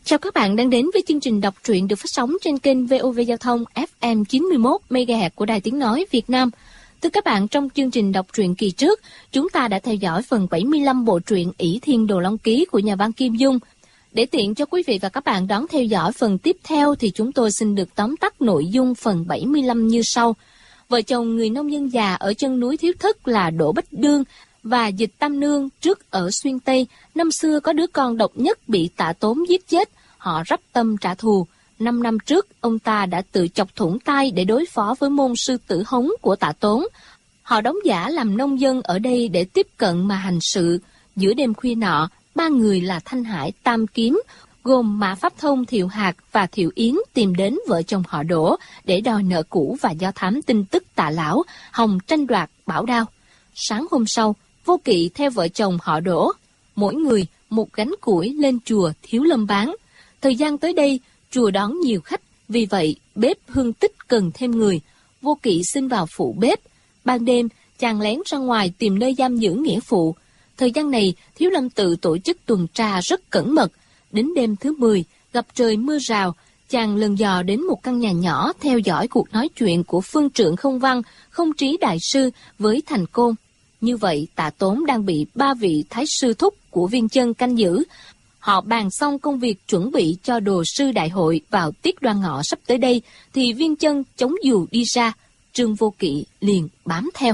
Chào các bạn đang đến với chương trình đọc truyện được phát sóng trên kênh VOV Giao thông FM 91 MHz của Đài Tiếng Nói Việt Nam. Thưa các bạn, trong chương trình đọc truyện kỳ trước, chúng ta đã theo dõi phần 75 bộ truyện Ỷ Thiên Đồ Long Ký của nhà văn Kim Dung. Để tiện cho quý vị và các bạn đón theo dõi phần tiếp theo thì chúng tôi xin được tóm tắt nội dung phần 75 như sau. Vợ chồng người nông dân già ở chân núi Thiếu Thất là Đỗ Bích Đương và Dịch Tam Nương trước ở Xuyên Tây, năm xưa có đứa con độc nhất bị Tạ Tốn giết chết, họ rắp tâm trả thù. 5 năm trước, ông ta đã tự chọc thủng tay để đối phó với môn sư tử hống của Tạ Tốn. Họ đóng giả làm nông dân ở đây để tiếp cận mà hành sự. Giữa đêm khuya nọ, 3 người là Thanh Hải, Tam Kiếm, gồm Mã Pháp Thông, Thiệu Hạc và Thiệu Yến tìm đến vợ chồng họ Đỗ để đòi nợ cũ và do thám tin tức Tạ Lão, hòng tranh đoạt bảo đao. Sáng hôm sau, Vô Kỵ theo vợ chồng họ Đỗ, mỗi người một gánh củi lên chùa Thiếu Lâm bán. Thời gian tới đây, chùa đón nhiều khách, vì vậy bếp Hương Tích cần thêm người. Vô Kỵ xin vào phụ bếp. Ban đêm, chàng lén ra ngoài tìm nơi giam giữ nghĩa phụ. Thời gian này, Thiếu Lâm tự tổ chức tuần tra rất cẩn mật. Đến đêm thứ 10, gặp trời mưa rào, chàng lần dò đến một căn nhà nhỏ theo dõi cuộc nói chuyện của phương trượng Không Văn, Không Trí đại sư với Thành Côn. Như vậy, Tạ Tốn đang bị 3 vị thái sư thúc của Viên Chân canh giữ. Họ bàn xong công việc chuẩn bị cho đồ sư đại hội vào tiết Đoan Ngọ sắp tới đây, thì Viên Chân chống dù đi ra, Trương Vô Kỵ liền bám theo.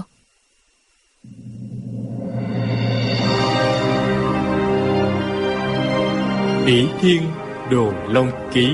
Ỷ Thiên Đồ Long Ký.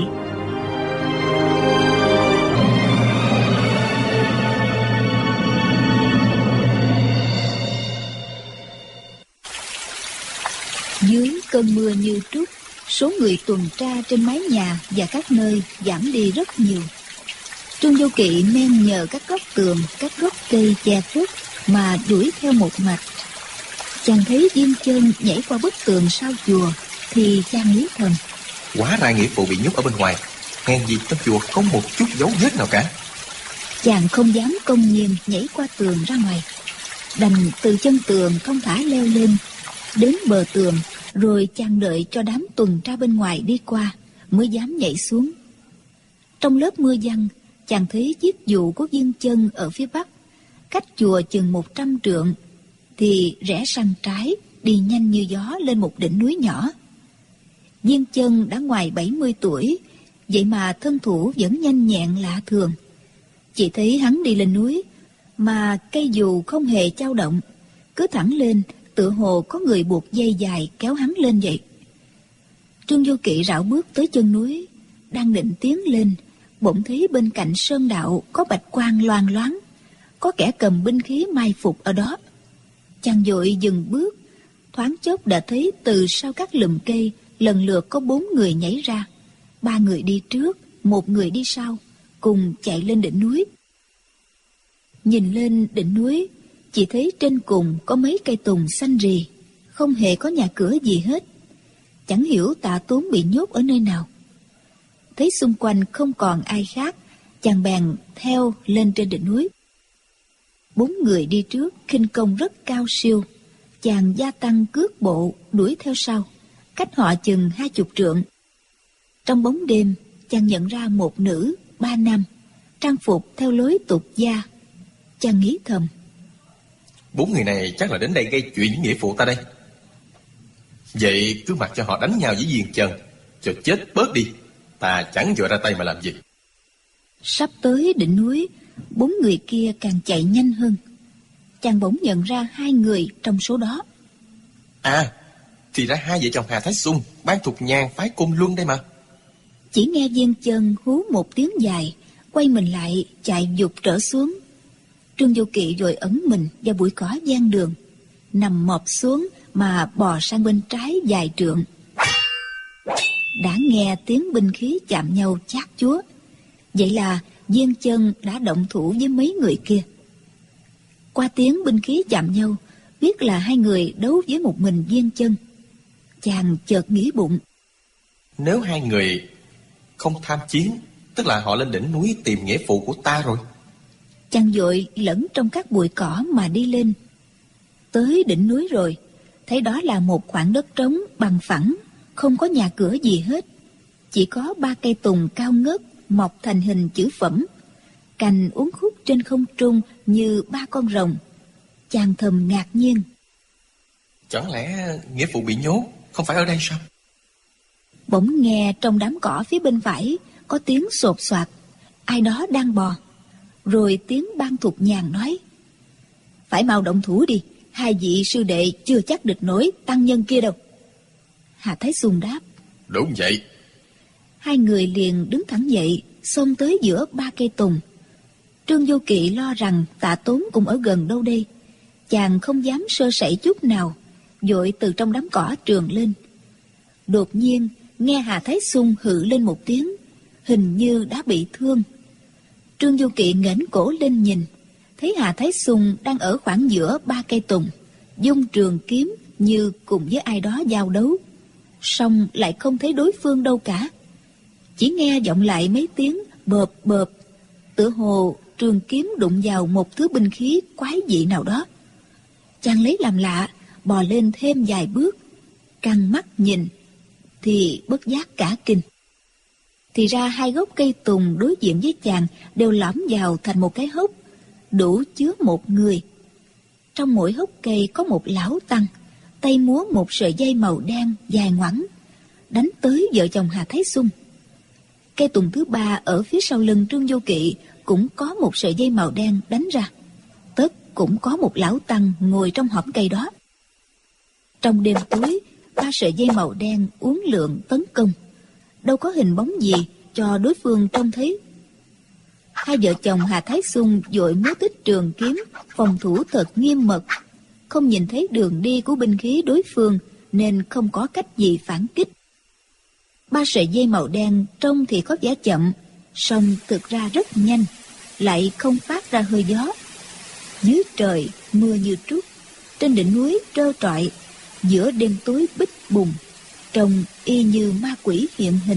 Dưới cơn mưa như trút, số người tuần tra trên mái nhà và các nơi giảm đi rất nhiều. Trương Vô Kỵ men nhờ các góc tường, các gốc cây che khuất mà đuổi theo một mạch. Chàng thấy Viên Chân nhảy qua bức tường sau chùa thì chàng nghĩ thầm: Hóa ra nghĩa phụ bị nhốt ở bên ngoài, hèn gì trong chùa không một chút dấu vết nào cả. Chàng không dám công nhiên nhảy qua tường ra ngoài, đành từ chân tường thong thả leo lên đến bờ tường, rồi chàng đợi cho đám tuần tra bên ngoài đi qua mới dám nhảy xuống. Trong lớp mưa giăng, chàng thấy chiếc dù của Viên Chân ở phía bắc, cách chùa chừng 100 trượng, thì rẽ sang trái, đi nhanh như gió lên một đỉnh núi nhỏ. Viên Chân đã ngoài 70 tuổi, vậy mà thân thủ vẫn nhanh nhẹn lạ thường. Chỉ thấy hắn đi lên núi, mà cây dù không hề chao động, cứ thẳng lên, tựa hồ có người buộc dây dài kéo hắn lên vậy. Trương Vô Kỵ rảo bước tới chân núi, đang định tiến lên, bỗng thấy bên cạnh sơn đạo có bạch quang loang loáng, có kẻ cầm binh khí mai phục ở đó. Chàng vội dừng bước, thoáng chốc đã thấy từ sau các lùm cây lần lượt có 4 người nhảy ra, 3 người đi trước, 1 người đi sau, cùng chạy lên đỉnh núi. Nhìn lên đỉnh núi, chỉ thấy trên cùng có mấy cây tùng xanh rì, không hề có nhà cửa gì hết. Chẳng hiểu Tạ Tốn bị nhốt ở nơi nào. Thấy xung quanh không còn ai khác, chàng bèn theo lên trên đỉnh núi. 4 người đi trước khinh công rất cao siêu, chàng gia tăng cước bộ đuổi theo sau, cách họ chừng 20 trượng. Trong bóng đêm, chàng nhận ra 1 nữ, 3 nam, trang phục theo lối tục gia. Chàng nghĩ thầm: 4 người này chắc là đến đây gây chuyện với nghĩa phụ ta đây. Vậy cứ mặc cho họ đánh nhau với Viên Chân, cho chết bớt đi, ta chẳng vội ra tay mà làm gì. Sắp tới đỉnh núi, 4 người kia càng chạy nhanh hơn. Chàng bỗng nhận ra 2 người trong số đó. À, thì ra 2 vợ chồng Hà Thái Xung, Ban Thục Nhàn phái Côn Luân đây mà. Chỉ nghe Viên Chân hú một tiếng dài, quay mình lại chạy vụt trở xuống. Trương Vô Kỵ vội ẩn mình vào bụi cỏ ven đường, nằm mọp xuống mà bò sang bên trái vài trượng. Đã nghe tiếng binh khí chạm nhau chát chúa. Vậy là Viên Chân đã động thủ với mấy người kia. Qua tiếng binh khí chạm nhau, biết là 2 người đấu với một mình Viên Chân. Chàng chợt nghĩ bụng: Nếu 2 người không tham chiến, tức là họ lên đỉnh núi tìm nghĩa phụ của ta rồi. Chàng vội lẫn trong các bụi cỏ mà đi lên. Tới đỉnh núi rồi, thấy đó là một khoảng đất trống bằng phẳng, không có nhà cửa gì hết. chỉ có 3 cây tùng cao ngất mọc thành hình chữ phẩm, cành uốn khúc trên không trung như 3 con rồng. Chàng thầm ngạc nhiên. Chẳng lẽ nghĩa phụ bị nhốt không phải ở đây sao? Bỗng nghe trong đám cỏ phía bên phải có tiếng sột soạt, ai đó đang bò. Rồi tiếng Ban Thục Nhàn nói: phải mau động thủ đi, 2 vị sư đệ chưa chắc địch nổi tăng nhân kia đâu. Hà Thái Xung đáp: Đúng vậy. 2 người liền đứng thẳng dậy, xông tới giữa 3 cây tùng. Trương Vô Kỵ lo rằng Tạ Tốn cũng ở gần đâu đây, chàng không dám sơ sẩy chút nào, vội từ trong đám cỏ trườn lên. Đột nhiên nghe Hà Thái Xung hự lên một tiếng, hình như đã bị thương. Trương Vô Kỵ nghển cổ lên nhìn, thấy Hà Thái Xung đang ở khoảng giữa 3 cây tùng, dung trường kiếm như cùng với ai đó giao đấu, song lại không thấy đối phương đâu cả. Chỉ nghe vọng lại mấy tiếng bợp bợp, tựa hồ trường kiếm đụng vào một thứ binh khí quái dị nào đó. Chàng lấy làm lạ, bò lên thêm vài bước, căng mắt nhìn thì bất giác cả kinh. Thì ra 2 gốc cây tùng đối diện với chàng đều lõm vào thành một cái hốc, đủ chứa một người. Trong mỗi hốc cây có một lão tăng, tay múa một sợi dây màu đen dài ngoẵng, đánh tới vợ chồng Hà Thái Xung. Cây tùng thứ 3 ở phía sau lưng Trương Vô Kỵ cũng có một sợi dây màu đen đánh ra, tất cũng có một lão tăng ngồi trong hõm cây đó. Trong đêm tối, 3 sợi dây màu đen uốn lượn tấn công, đâu có hình bóng gì cho đối phương trông thấy. 2 vợ chồng Hà Thái Xung vội múa tích trường kiếm, phòng thủ thật nghiêm mật, không nhìn thấy đường đi của binh khí đối phương nên không có cách gì phản kích. 3 sợi dây màu đen trông thì có vẻ chậm, song thực ra rất nhanh, lại không phát ra hơi gió. Dưới trời mưa như trút, trên đỉnh núi trơ trọi, giữa đêm tối bích bùng, trông y như ma quỷ hiện hình.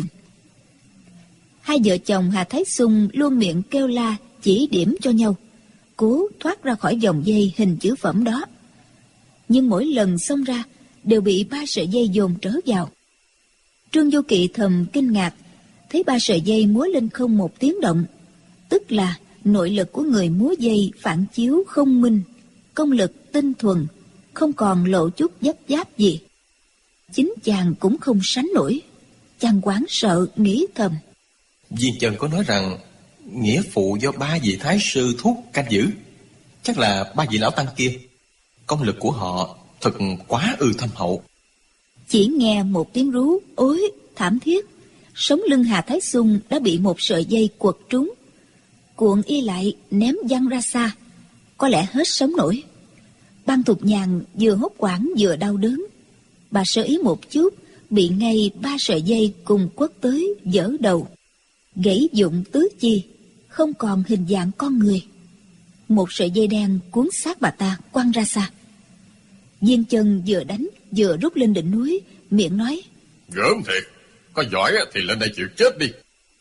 2 vợ chồng Hà Thái Xung luôn miệng kêu la chỉ điểm cho nhau, cố thoát ra khỏi vòng dây hình chữ phẩm đó. Nhưng mỗi lần xông ra đều bị 3 sợi dây dồn trở vào. Trương Vô Kỵ thầm kinh ngạc, thấy 3 sợi dây múa lên không một tiếng động, tức là nội lực của người múa dây phản chiếu không minh, công lực tinh thuần, không còn lộ chút dấp giáp gì. Chính chàng cũng không sánh nổi. Chàng hoảng sợ nghĩ thầm: Viên Chân có nói rằng nghĩa phụ do 3 vị thái sư thúc canh giữ, chắc là 3 vị lão tăng kia. Công lực của họ thật quá thâm hậu. Chỉ nghe một tiếng rú ối thảm thiết, sống lưng Hà Thái Xung đã bị một sợi dây quật trúng, cuộn y lại ném văng ra xa, có lẽ hết sống nổi. Ban Thục Nhàn vừa hốt hoảng vừa đau đớn, bà sơ ý một chút bị ngay 3 sợi dây cùng quất tới vỡ đầu, gãy dụng tứ chi, không còn hình dạng con người. Một sợi dây đen cuốn xác bà ta quăng ra xa. Viên Chân vừa đánh vừa rút lên đỉnh núi, miệng nói: Gớm thiệt, có giỏi thì lên đây chịu chết đi.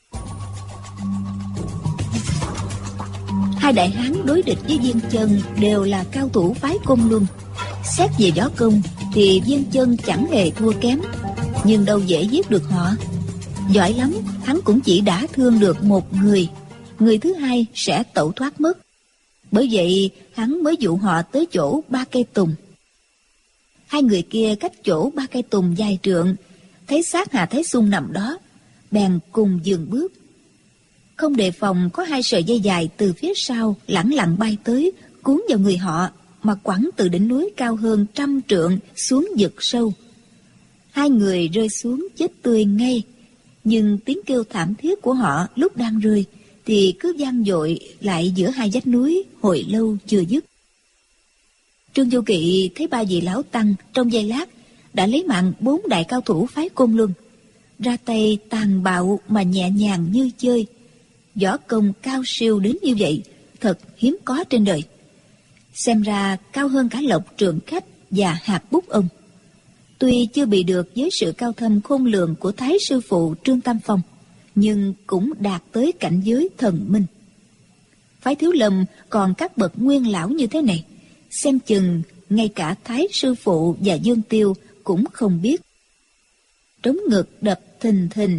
2 đại hán đối địch với Viên Chân đều là cao thủ phái Côn Luân. Xét về võ công thì Viên Chân chẳng hề thua kém, nhưng đâu dễ giết được họ. Giỏi lắm, hắn cũng chỉ đả thương được một người, người thứ 2 sẽ tẩu thoát mất. Bởi vậy hắn mới dụ họ tới chỗ 3 cây tùng. 2 người kia cách chỗ 3 cây tùng dài trượng, thấy xác Hà Thái Xung nằm đó, bèn cùng dừng bước. Không đề phòng có 2 sợi dây dài từ phía sau lẳng lặng bay tới, cuốn vào người họ mà quẳng từ đỉnh núi cao hơn 100 trượng xuống vực sâu. 2 người rơi xuống chết tươi ngay, nhưng tiếng kêu thảm thiết của họ lúc đang rơi thì cứ vang dội lại giữa 2 vách núi hồi lâu chưa dứt. Trương Vô Kỵ thấy 3 vị lão tăng trong giây lát đã lấy mạng 4 đại cao thủ phái Côn Luân, ra tay tàn bạo mà nhẹ nhàng như chơi. Võ công cao siêu đến như vậy thật hiếm có trên đời, xem ra cao hơn cả Lộc Trường Khách và Hạt Bút ông. Tuy chưa bị được với sự cao thâm khôn lường của Thái sư phụ Trương Tam Phong, nhưng cũng đạt tới cảnh giới thần minh. Phái Thiếu Lâm còn các bậc nguyên lão như thế này, xem chừng ngay cả Thái sư phụ và Dương Tiêu cũng không biết. Trống ngực đập thình thình,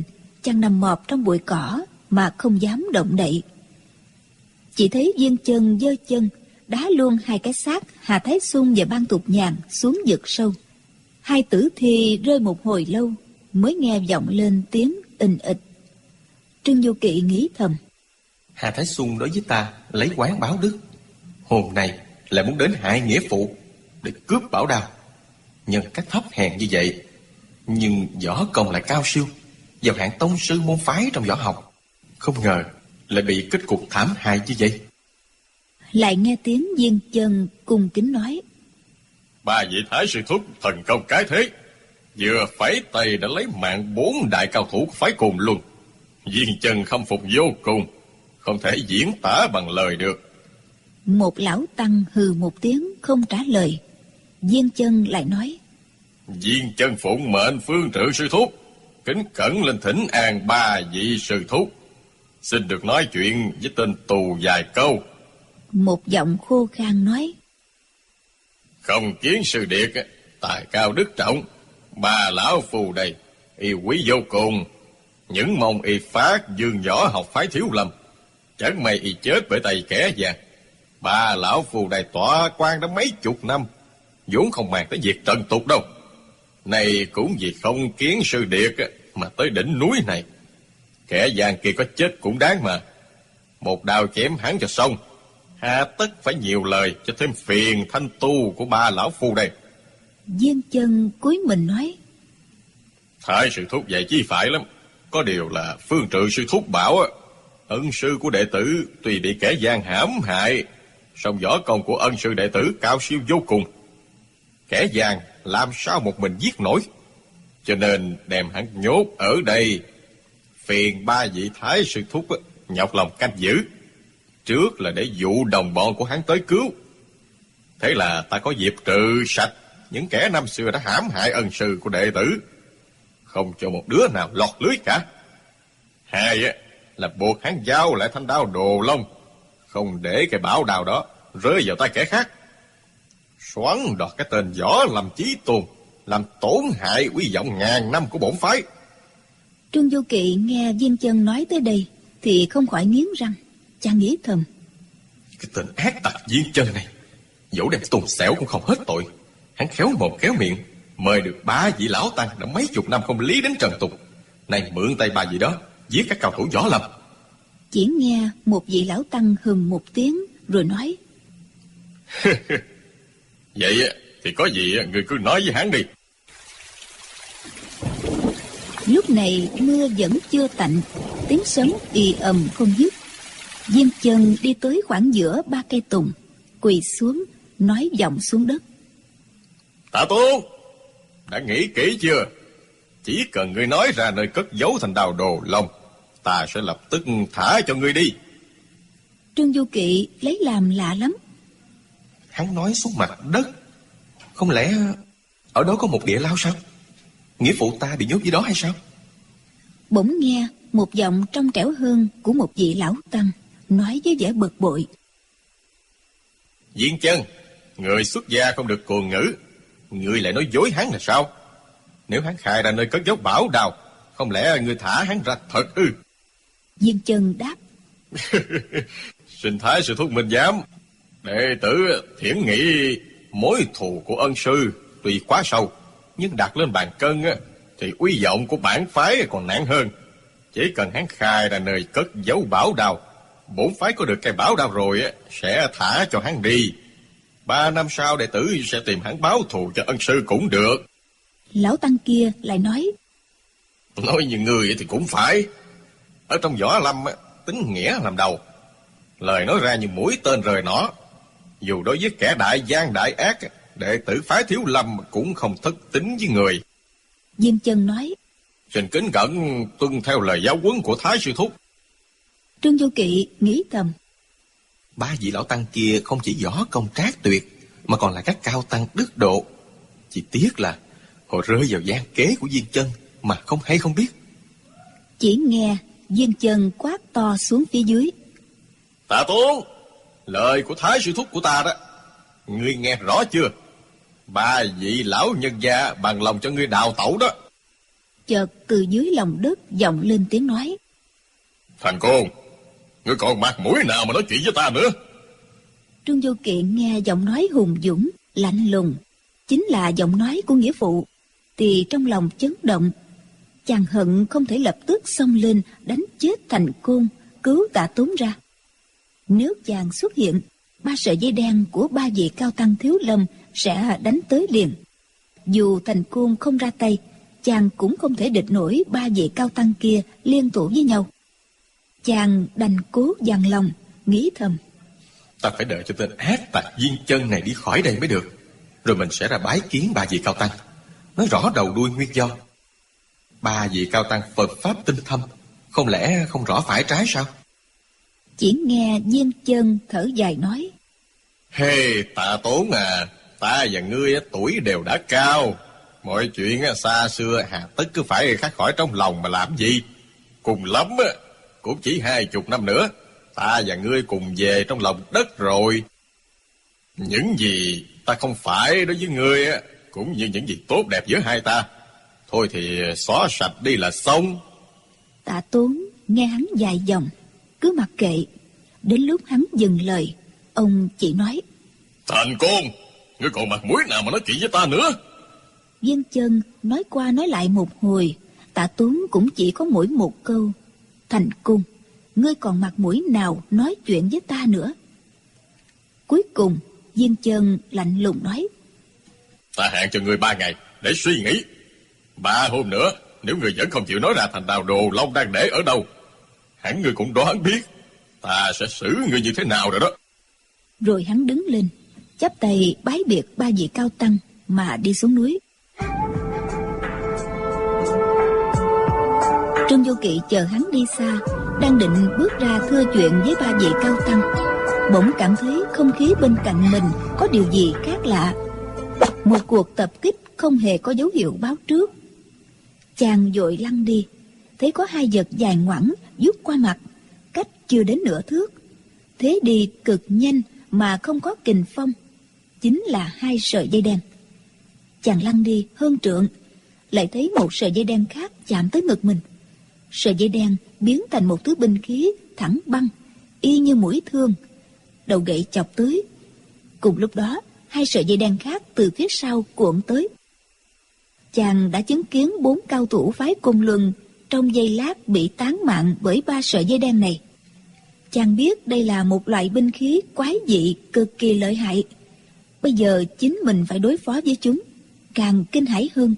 chàng nằm mọp trong bụi cỏ mà không dám động đậy. Chỉ thấy Viên Chân giơ chân đá luôn hai cái xác Hà Thái Sung và Ban Tục Nhàn xuống vực sâu. Hai tử thi rơi một hồi lâu mới nghe vọng lên tiếng ình ịch. Trương Du Kỵ nghĩ thầm: Hà Thái Sung đối với ta lấy oán báo đức, hôm nay lại muốn đến hại nghĩa phụ để cướp bảo đao. Nhân cách thấp hèn như vậy, nhưng võ công lại cao siêu, vào hạng tông sư môn phái trong võ học. Không ngờ lại bị kết cục thảm hại như vậy. Lại nghe tiếng Viên Chân cung kính nói: Ba vị thái sư thúc thần công cái thế, vừa phẩy tay đã lấy mạng 4 đại cao thủ của phái Cồn Luân. Viên Chân khâm phục vô cùng, không thể diễn tả bằng lời được. Một lão tăng hừ một tiếng không trả lời. Viên Chân lại nói: Viên Chân phụng mệnh Phương Trự sư thúc, kính cẩn lên thỉnh an ba vị sư thúc, xin được nói chuyện với tên tù vài câu. Một giọng khô khan nói: Không kiến sư điệt tài cao đức trọng, ba lão phù đây y quý vô cùng, những mong y phát dương võ học phái Thiếu Lâm, chẳng may y chết bởi tay kẻ gian. Ba lão phù đây tọa quan đã mấy chục năm, vốn không màng tới việc trần tục đâu. Này cũng vì không kiến sư điệt mà tới đỉnh núi này. Kẻ gian kia có chết cũng đáng mà, một đao chém hắn cho xong, hà tất phải nhiều lời cho thêm phiền thanh tu của ba lão phu đây. Viên Chân cúi mình nói: Thái sư thúc vậy chi phải lắm. Có điều là Phương Trự sư thúc bảo ân sư của đệ tử tuy bị kẻ gian hãm hại, song võ công của ân sư đệ tử cao siêu vô cùng, kẻ gian làm sao một mình giết nổi, cho nên đem hắn nhốt ở đây. Phiền ba vị thái sư thúc nhọc lòng canh giữ, trước là để dụ đồng bọn của hắn tới cứu. Thế là ta có dịp trừ sạch những kẻ năm xưa đã hãm hại ân sư của đệ tử, không cho một đứa nào lọt lưới cả. Hai là buộc hắn giao lại thanh đao Đồ Long, không để cái bảo đao đó rơi vào tay kẻ khác, xoắn đoạt cái tên Võ Lâm Chí Tôn, làm tổn hại uy vọng ngàn năm của bổn phái. Trương Du Kỵ nghe Viên Chân nói tới đây thì không khỏi nghiến răng. Chàng nghĩ thầm: Cái tên ác tặc Viên Chân này, dẫu đem tùng xẻo cũng không hết tội. Hắn khéo mồm khéo miệng, mời được ba vị lão tăng đã mấy chục năm không lý đến trần tục, này mượn tay ba vị đó giết các cao thủ võ lâm. Chỉ nghe một vị lão tăng hừm một tiếng rồi nói: Vậy thì có gì người cứ nói với hắn đi. Lúc này mưa vẫn chưa tạnh, tiếng sấm ì ầm không dứt. Viên Chân đi tới khoảng giữa ba cây tùng, quỳ xuống nói vọng xuống đất: Tạ Tôn, đã nghĩ kỹ chưa? Chỉ cần ngươi nói ra nơi cất giấu thành đao Đồ Long, ta sẽ lập tức thả cho ngươi đi. Trương Du Kỵ lấy làm lạ lắm. Hắn nói xuống mặt đất, không lẽ ở đó có một địa lao sao? Nghĩa phụ ta bị nhốt dưới đó hay sao? Bỗng nghe một giọng trong trẻo hơn của một vị lão tăng nói với vẻ bực bội: Viên Chân, người xuất gia không được cuồng ngữ, ngươi lại nói dối hắn là sao? Nếu hắn khai ra nơi cất giấu bảo đao, không lẽ ngươi thả hắn ra thật ư? Viên Chân đáp: Xin thái sư thúc minh giám, đệ tử thiển nghĩ mối thù của ân sư tuy quá sâu, nhưng đặt lên bàn cân thì uy vọng của bản phái còn nặng hơn. Chỉ cần hắn khai ra nơi cất giấu bảo đao, bổn phái có được cây bảo đao rồi sẽ thả cho hắn đi. 3 năm sau đệ tử sẽ tìm hắn báo thù cho ân sư cũng được. Lão tăng kia lại nói: Nói như người thì cũng phải. Ở trong võ lâm tính nghĩa làm đầu, lời nói ra như mũi tên rời nỏ. Dù đối với kẻ đại gian đại ác, đệ tử phái Thiếu Lâm cũng không thất tín với người. Viên Chân nói: Xin kính cẩn tuân theo lời giáo huấn của thái sư thúc. Trương Du Kỵ nghĩ thầm: Ba vị lão tăng kia không chỉ võ công trác tuyệt, mà còn là các cao tăng đức độ. Chỉ tiếc là họ rơi vào gian kế của Viên Chân mà không hay không biết. Chỉ nghe Viên Chân quát to xuống phía dưới: Tạ Tôn, lời của thái sư thúc của ta đó, ngươi nghe rõ chưa? Ba vị lão nhân gia bằng lòng cho ngươi đào tẩu đó. chợt từ dưới lòng đất vọng lên tiếng nói: Thành Côn, ngươi còn mặt mũi nào mà nói chuyện với ta nữa? Trương Vô Kỵ nghe giọng nói hùng dũng, lạnh lùng, chính là giọng nói của nghĩa phụ, thì trong lòng chấn động. Chàng hận không thể lập tức xông lên đánh chết Thành Côn, cứu Tạ Tốn ra. Nếu chàng xuất hiện, 3 sợi dây đen của 3 vị cao tăng Thiếu Lâm sẽ đánh tới liền. Dù Thành Côn không ra tay, chàng cũng không thể địch nổi 3 vị cao tăng kia liên thủ với nhau. Chàng đành cố dằn lòng, nghĩ thầm: Ta phải đợi cho tên ác tặc Viên Chân này đi khỏi đây mới được, rồi mình sẽ ra bái kiến 3 vị cao tăng, nói rõ đầu đuôi nguyên do. 3 vị cao tăng Phật pháp tinh thâm, không lẽ không rõ phải trái sao? Chỉ nghe Viên Chân thở dài nói: Hey, Tạ Tốn à, ta và ngươi tuổi đều đã cao, mọi chuyện xa xưa hà tất cứ phải khắc khỏi trong lòng mà làm gì. Cùng lắm cũng chỉ 20 năm nữa, ta và ngươi cùng về trong lòng đất rồi. Những gì ta không phải đối với ngươi cũng như những gì tốt đẹp giữa hai ta, thôi thì xóa sạch đi là xong. Tạ Tốn nghe hắn dài dòng, cứ mặc kệ. Đến lúc hắn dừng lời, ông chỉ nói: Thành Côn, ngươi còn mặt mũi nào mà nói chuyện với ta nữa? Viên Chân nói qua nói lại một hồi, Tạ Tốn cũng chỉ có mỗi một câu: Thành Côn, ngươi còn mặt mũi nào nói chuyện với ta nữa? Cuối cùng Viên Chân lạnh lùng nói: Ta hạn cho ngươi 3 ngày để suy nghĩ. 3 hôm nữa, nếu ngươi vẫn không chịu nói ra thành Đào Đồ Long đang để ở đâu, hẳn ngươi cũng đoán biết ta sẽ xử ngươi như thế nào rồi đó. Rồi hắn đứng lên, chắp tay bái biệt 3 vị cao tăng mà đi xuống núi. Trương Vô Kỵ chờ hắn đi xa, đang định bước ra thưa chuyện với 3 vị cao tăng, bỗng cảm thấy không khí bên cạnh mình có điều gì khác lạ. Một cuộc tập kích không hề có dấu hiệu báo trước. Chàng vội lăn đi, thấy có 2 vật dài ngoẵng vút qua mặt, cách chưa đến nửa thước. Thế đi cực nhanh mà không có kình phong, chính là 2 sợi dây đen. Chàng lăn đi hơn trượng, lại thấy một sợi dây đen khác chạm tới ngực mình. Sợi dây đen biến thành một thứ binh khí thẳng băng, y như mũi thương, đầu gậy chọc tới. Cùng lúc đó, 2 sợi dây đen khác từ phía sau cuộn tới. Chàng đã chứng kiến 4 cao thủ phái Côn Luân trong giây lát bị tán mạng bởi 3 sợi dây đen này. Chàng biết đây là một loại binh khí quái dị cực kỳ lợi hại. Bây giờ chính mình phải đối phó với chúng, càng kinh hãi hơn.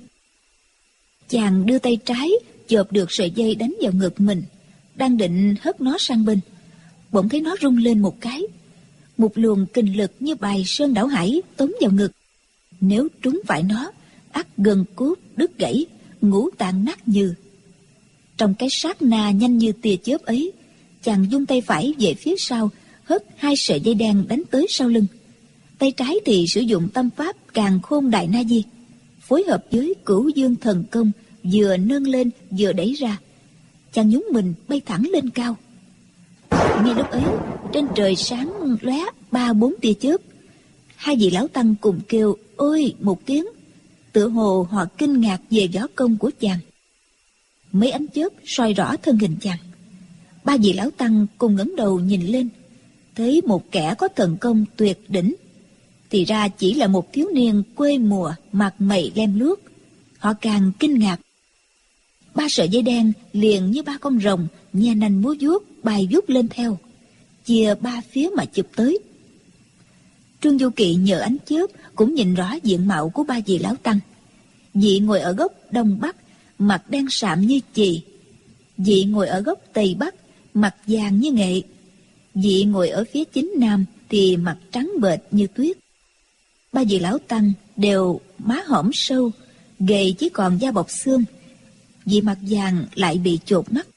Chàng đưa tay trái chộp được sợi dây đánh vào ngực mình, đang định hất nó sang bên, bỗng thấy nó rung lên một cái. Một luồng kình lực như bài sơn đảo hải tống vào ngực. Nếu trúng phải nó, ắt gần cốt đứt gãy, ngũ tạng nát nhừ. Trong cái sát na nhanh như tia chớp ấy, chàng vung tay phải về phía sau, hất 2 sợi dây đen đánh tới sau lưng. Tay trái thì sử dụng tâm pháp Càn Khôn Đại Na Di, phối hợp với Cửu Dương Thần Công, vừa nâng lên vừa đẩy ra. Chàng nhún mình bay thẳng lên cao. Ngay lúc ấy, trên trời sáng lóe 3-4 tia chớp. 2 vị lão tăng cùng kêu ôi một tiếng, tựa hồ họ kinh ngạc về võ công của chàng. Mấy ánh chớp soi rõ thân hình chàng. 3 vị lão tăng cùng ngẩng đầu nhìn lên, thấy một kẻ có thần công tuyệt đỉnh, thì ra chỉ là một thiếu niên quê mùa mặt mày lem luốc. Họ càng kinh ngạc. 3 sợi dây đen liền như 3 con rồng nhe nanh múa vuốt bay vút lên theo, chia 3 phía mà chụp tới. Trương Vô Kỵ nhờ ánh chớp cũng nhìn rõ diện mạo của 3 vị lão tăng. Vị ngồi ở góc đông bắc, mặt đen sạm như chì. Vị ngồi ở góc tây bắc, mặt vàng như nghệ. Vị ngồi ở phía chính nam thì mặt trắng bệch như tuyết. 3 vị lão tăng đều má hõm sâu, gầy chỉ còn da bọc xương. Vị mặt vàng lại bị chột mắt.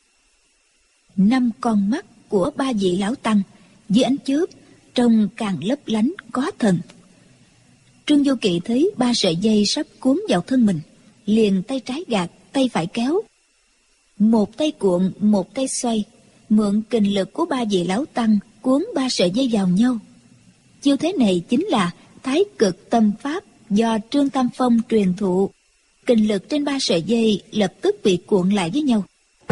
5 con mắt của 3 vị lão tăng dưới ánh chớp trông càng lấp lánh có thần. Trương Vô Kỵ thấy 3 sợi dây sắp cuốn vào thân mình, liền tay trái gạt, tay phải kéo. Một tay cuộn, một tay xoay, mượn kình lực của 3 vị lão tăng cuốn 3 sợi dây vào nhau. Chiêu thế này chính là Thái Cực Tâm Pháp do Trương Tam Phong truyền thụ. Kình lực trên 3 sợi dây lập tức bị cuộn lại với nhau.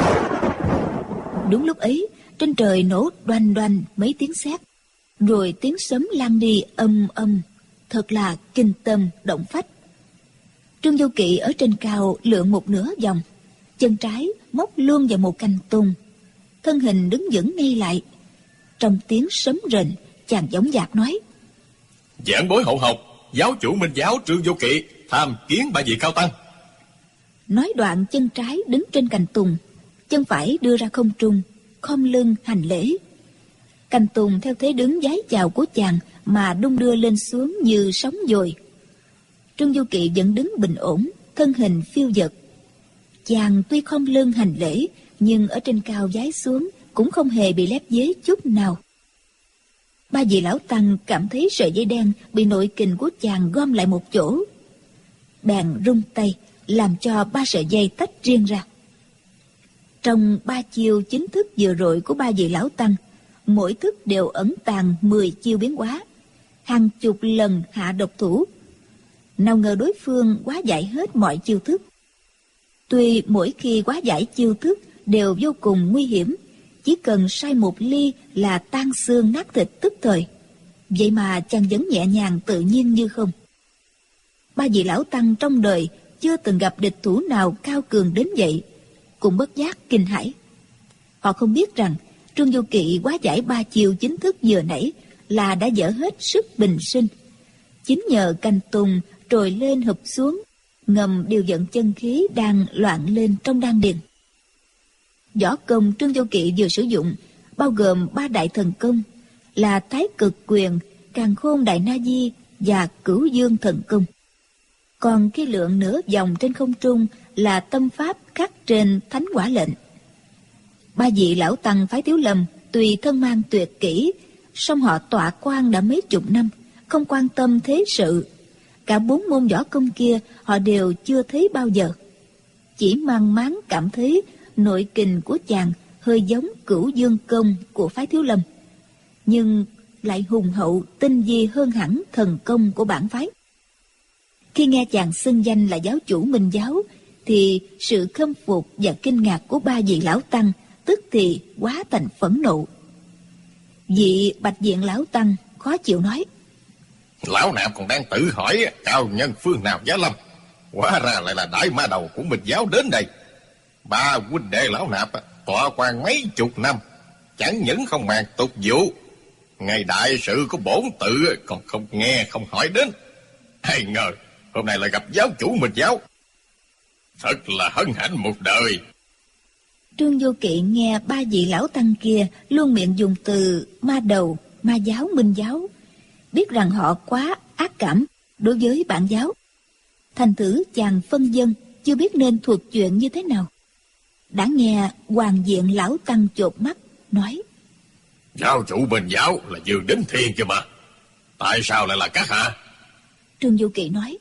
Đúng lúc ấy, trên trời nổ đoanh đoanh mấy tiếng sét, rồi tiếng sấm lan đi âm âm, thật là kinh tâm động phách. Trương Vô Kỵ ở trên cao lượn một nửa vòng, chân trái móc luôn vào một cành tùng, thân hình đứng vững ngay lại. Trong tiếng sấm rền, chàng dõng dạc nói: Giảng bối hậu học, giáo chủ Minh giáo Trương Vô Kỵ tham kiến ba vị cao tăng. Nói đoạn chân trái đứng trên cành tùng, chân phải đưa ra không trung, khom lưng hành lễ. Cành tùng theo thế đứng vái chào của chàng mà đung đưa lên xuống như sóng dồi. Trương Vô Kỵ vẫn đứng bình ổn, thân hình phiêu dật. Chàng tuy khom lưng hành lễ, nhưng ở trên cao vái xuống cũng không hề bị lép vế chút nào. Ba vị lão tăng cảm thấy sợi dây đen bị nội kình của chàng gom lại một chỗ, bèn rung tay làm cho 3 sợi dây tách riêng ra. Trong 3 chiêu chính thức vừa rồi của ba vị lão tăng, mỗi thức đều ẩn tàng 10 chiêu biến hóa, hàng chục lần hạ độc thủ. Nào ngờ đối phương hóa giải hết mọi chiêu thức. Tuy mỗi khi hóa giải chiêu thức đều vô cùng nguy hiểm, chỉ cần sai một ly là tan xương nát thịt tức thời, vậy mà chàng vẫn nhẹ nhàng tự nhiên như không. Ba vị lão tăng trong đời chưa từng gặp địch thủ nào cao cường đến vậy, cũng bất giác kinh hãi. Họ không biết rằng Trương Vô Kỵ hóa giải 3 chiêu chính thức vừa nãy là đã dở hết sức bình sinh. Chính nhờ cành tùng trồi lên hụp xuống, ngầm điều dẫn chân khí đang loạn lên trong đan điền. Võ công Trương Vô Kỵ vừa sử dụng bao gồm 3 đại thần công là Thái Cực Quyền, Càn Khôn Đại Na Di và Cửu Dương Thần Công. Còn cái lượng nửa vòng trên không trung là tâm pháp khắc trên Thánh Quả Lệnh. Ba vị lão tăng phái Tiếu Lâm tuy thân mang tuyệt kỹ, song họ tọa quan đã mấy chục năm, không quan tâm thế sự. Cả 4 môn võ công kia họ đều chưa thấy bao giờ. Chỉ mang máng cảm thấy nội kình của chàng hơi giống Cửu Dương Công của phái Thiếu Lâm, nhưng lại hùng hậu tinh vi hơn hẳn thần công của bản phái. Khi nghe chàng xưng danh là giáo chủ Minh giáo, thì sự khâm phục và kinh ngạc của ba vị lão tăng tức thì hóa thành phẫn nộ. Vị Bạch Diện lão tăng khó chịu nói: Lão nạp còn đang tự hỏi cao nhân phương nào giá lâm, hóa ra lại là đại ma đầu của Minh giáo đến đây. Ba huynh đệ lão nạp tọa quan mấy chục năm, chẳng những không màng tục vụ, ngày đại sự của bổn tự còn không nghe không hỏi đến. Hay ngờ hôm nay lại gặp giáo chủ Minh giáo, thật là hân hạnh một đời. Trương Vô Kỵ nghe ba vị lão tăng kia luôn miệng dùng từ ma đầu, ma giáo, Minh giáo, biết rằng họ quá ác cảm đối với bản giáo. Thành thử chàng phân vân, chưa biết nên thuật chuyện như thế nào. Đã nghe Hoàng Diện lão tăng chột mắt nói: Giáo chủ Minh giáo là Dương Đính Thiên chứ mà, tại sao lại là các hạ? Trương Vô Kỵ nói: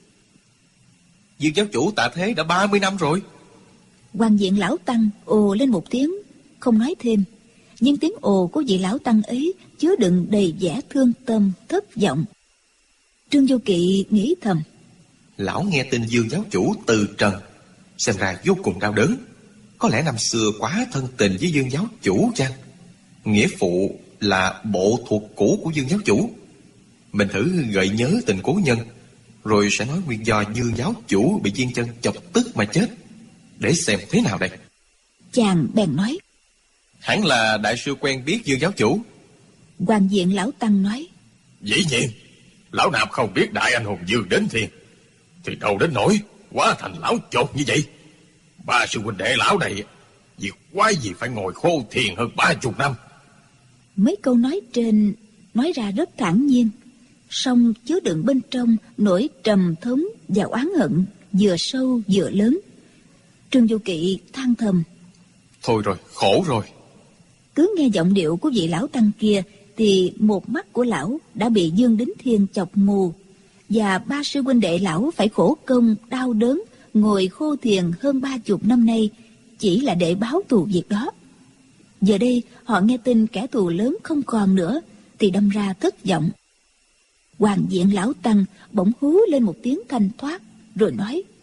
Dương giáo chủ tạ thế đã 30 năm rồi. Hoàng Diện lão tăng ồ lên một tiếng, không nói thêm. Nhưng tiếng ồ của vị lão tăng ấy chứa đựng đầy vẻ thương tâm thất vọng. Trương Vô Kỵ nghĩ thầm: Lão nghe tin Dương giáo chủ từ trần, xem ra vô cùng đau đớn. Có lẽ năm xưa quá thân tình với Dương giáo chủ chăng? Nghĩa phụ là bộ thuộc cũ của Dương giáo chủ. Mình thử gợi nhớ tình cố nhân, rồi sẽ nói nguyên do Dương giáo chủ bị viên chân chọc tức mà chết, để xem thế nào đây. Chàng bèn nói: Hẳn là đại sư quen biết Dương giáo chủ. Hoàng Diện lão tăng nói: Dĩ nhiên, lão nạp không biết đại anh hùng Dương Đính Thiên, thì đâu đến nỗi quá thành lão chột như vậy. Ba sư huynh đệ lão này việc quái gì phải ngồi khô thiền hơn 30 năm. Mấy câu nói trên nói ra rất thản nhiên, song chứa đựng bên trong nỗi trầm thống và oán hận vừa sâu vừa lớn. Trương Vô Kỵ than thầm: Thôi rồi, khổ rồi. Cứ nghe giọng điệu của vị lão tăng kia thì một mắt của lão đã bị Dương Đính Thiên chọc mù, và ba sư huynh đệ lão phải khổ công đau đớn ngồi khô thiền hơn 30 năm nay chỉ là để báo thù việc đó. Giờ đây họ nghe tin kẻ thù lớn không còn nữa thì đâm ra thất vọng. Hoàng Diện lão tăng bỗng hú lên một tiếng thanh thoát rồi nói: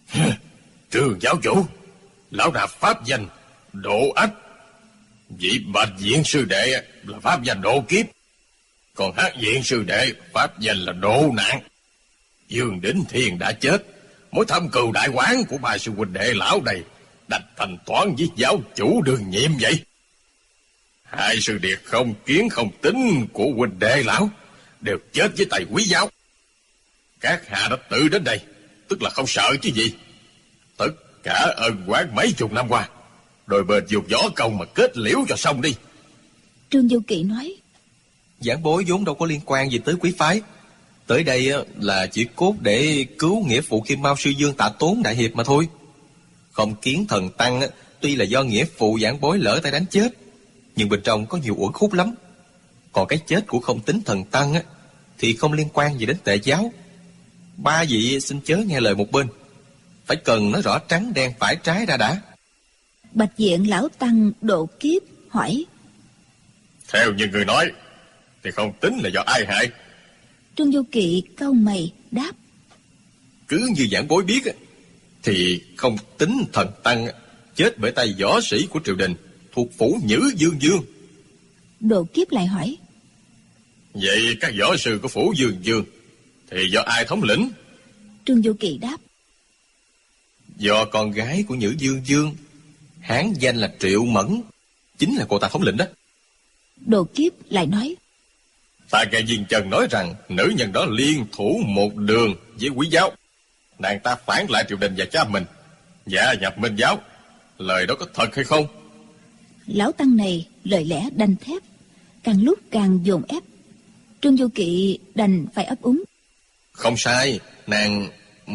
Trương giáo chủ, lão nạp pháp danh Độ Ách. Vị Bạch Diện sư đệ là pháp danh Độ Kiếp, còn Hắc Diện sư đệ pháp danh là Độ Nạn. Dương Đỉnh Thiên đã chết, mối thâm cừu đại quán của ba sư huynh đệ lão đây đành thanh toán với giáo chủ đương nhiệm vậy. Hai sư điệt không kiến không tính của huynh đệ lão đều chết với tay quý giáo. Các hạ đã tự đến đây, tức là không sợ chứ gì. Tất cả ân oán mấy chục năm qua, đôi bên dùng võ công mà kết liễu cho xong đi. Trương Du Kỵ nói: Giảng bối vốn đâu có liên quan gì tới quý phái. Tới đây là chỉ cốt để cứu nghĩa phụ Kim Mao sư dương Tạ Tốn đại hiệp mà thôi. Không kiến thần tăng tuy là do nghĩa phụ giảng bối lỡ tay đánh chết, nhưng bên trong có nhiều uẩn khúc lắm. Còn cái chết của không tính thần tăng thì không liên quan gì đến Tệ giáo. Ba vị xin chớ nghe lời một bên, phải cần nói rõ trắng đen phải trái ra đã. Bạch Diện lão tăng Độ Kiếp hỏi: Theo như người nói thì không tính là do ai hại? Trương Du Kỵ cau mày đáp: Cứ như giảng bối biết thì không tính thần tăng chết bởi tay võ sĩ của triều đình thuộc phủ Nhữ Dương Dương. Độ Kiếp lại hỏi: Vậy các võ sư của phủ Dương Dương thì do ai thống lĩnh? Trương Du Kỵ đáp: Do con gái của Nhữ Dương Dương, hán danh là Triệu Mẫn, chính là cô ta thống lĩnh đó. Độ Kiếp lại nói: Ta nghe Diên Chân nói rằng nữ nhân đó liên thủ một đường với quý giáo. Nàng ta phản lại triều đình và cha mình, gia nhập Minh giáo. Lời đó có thật hay không? Lão tăng này lời lẽ đanh thép, càng lúc càng dồn ép. Trương Du Kỵ đành phải ấp úng: Không sai, nàng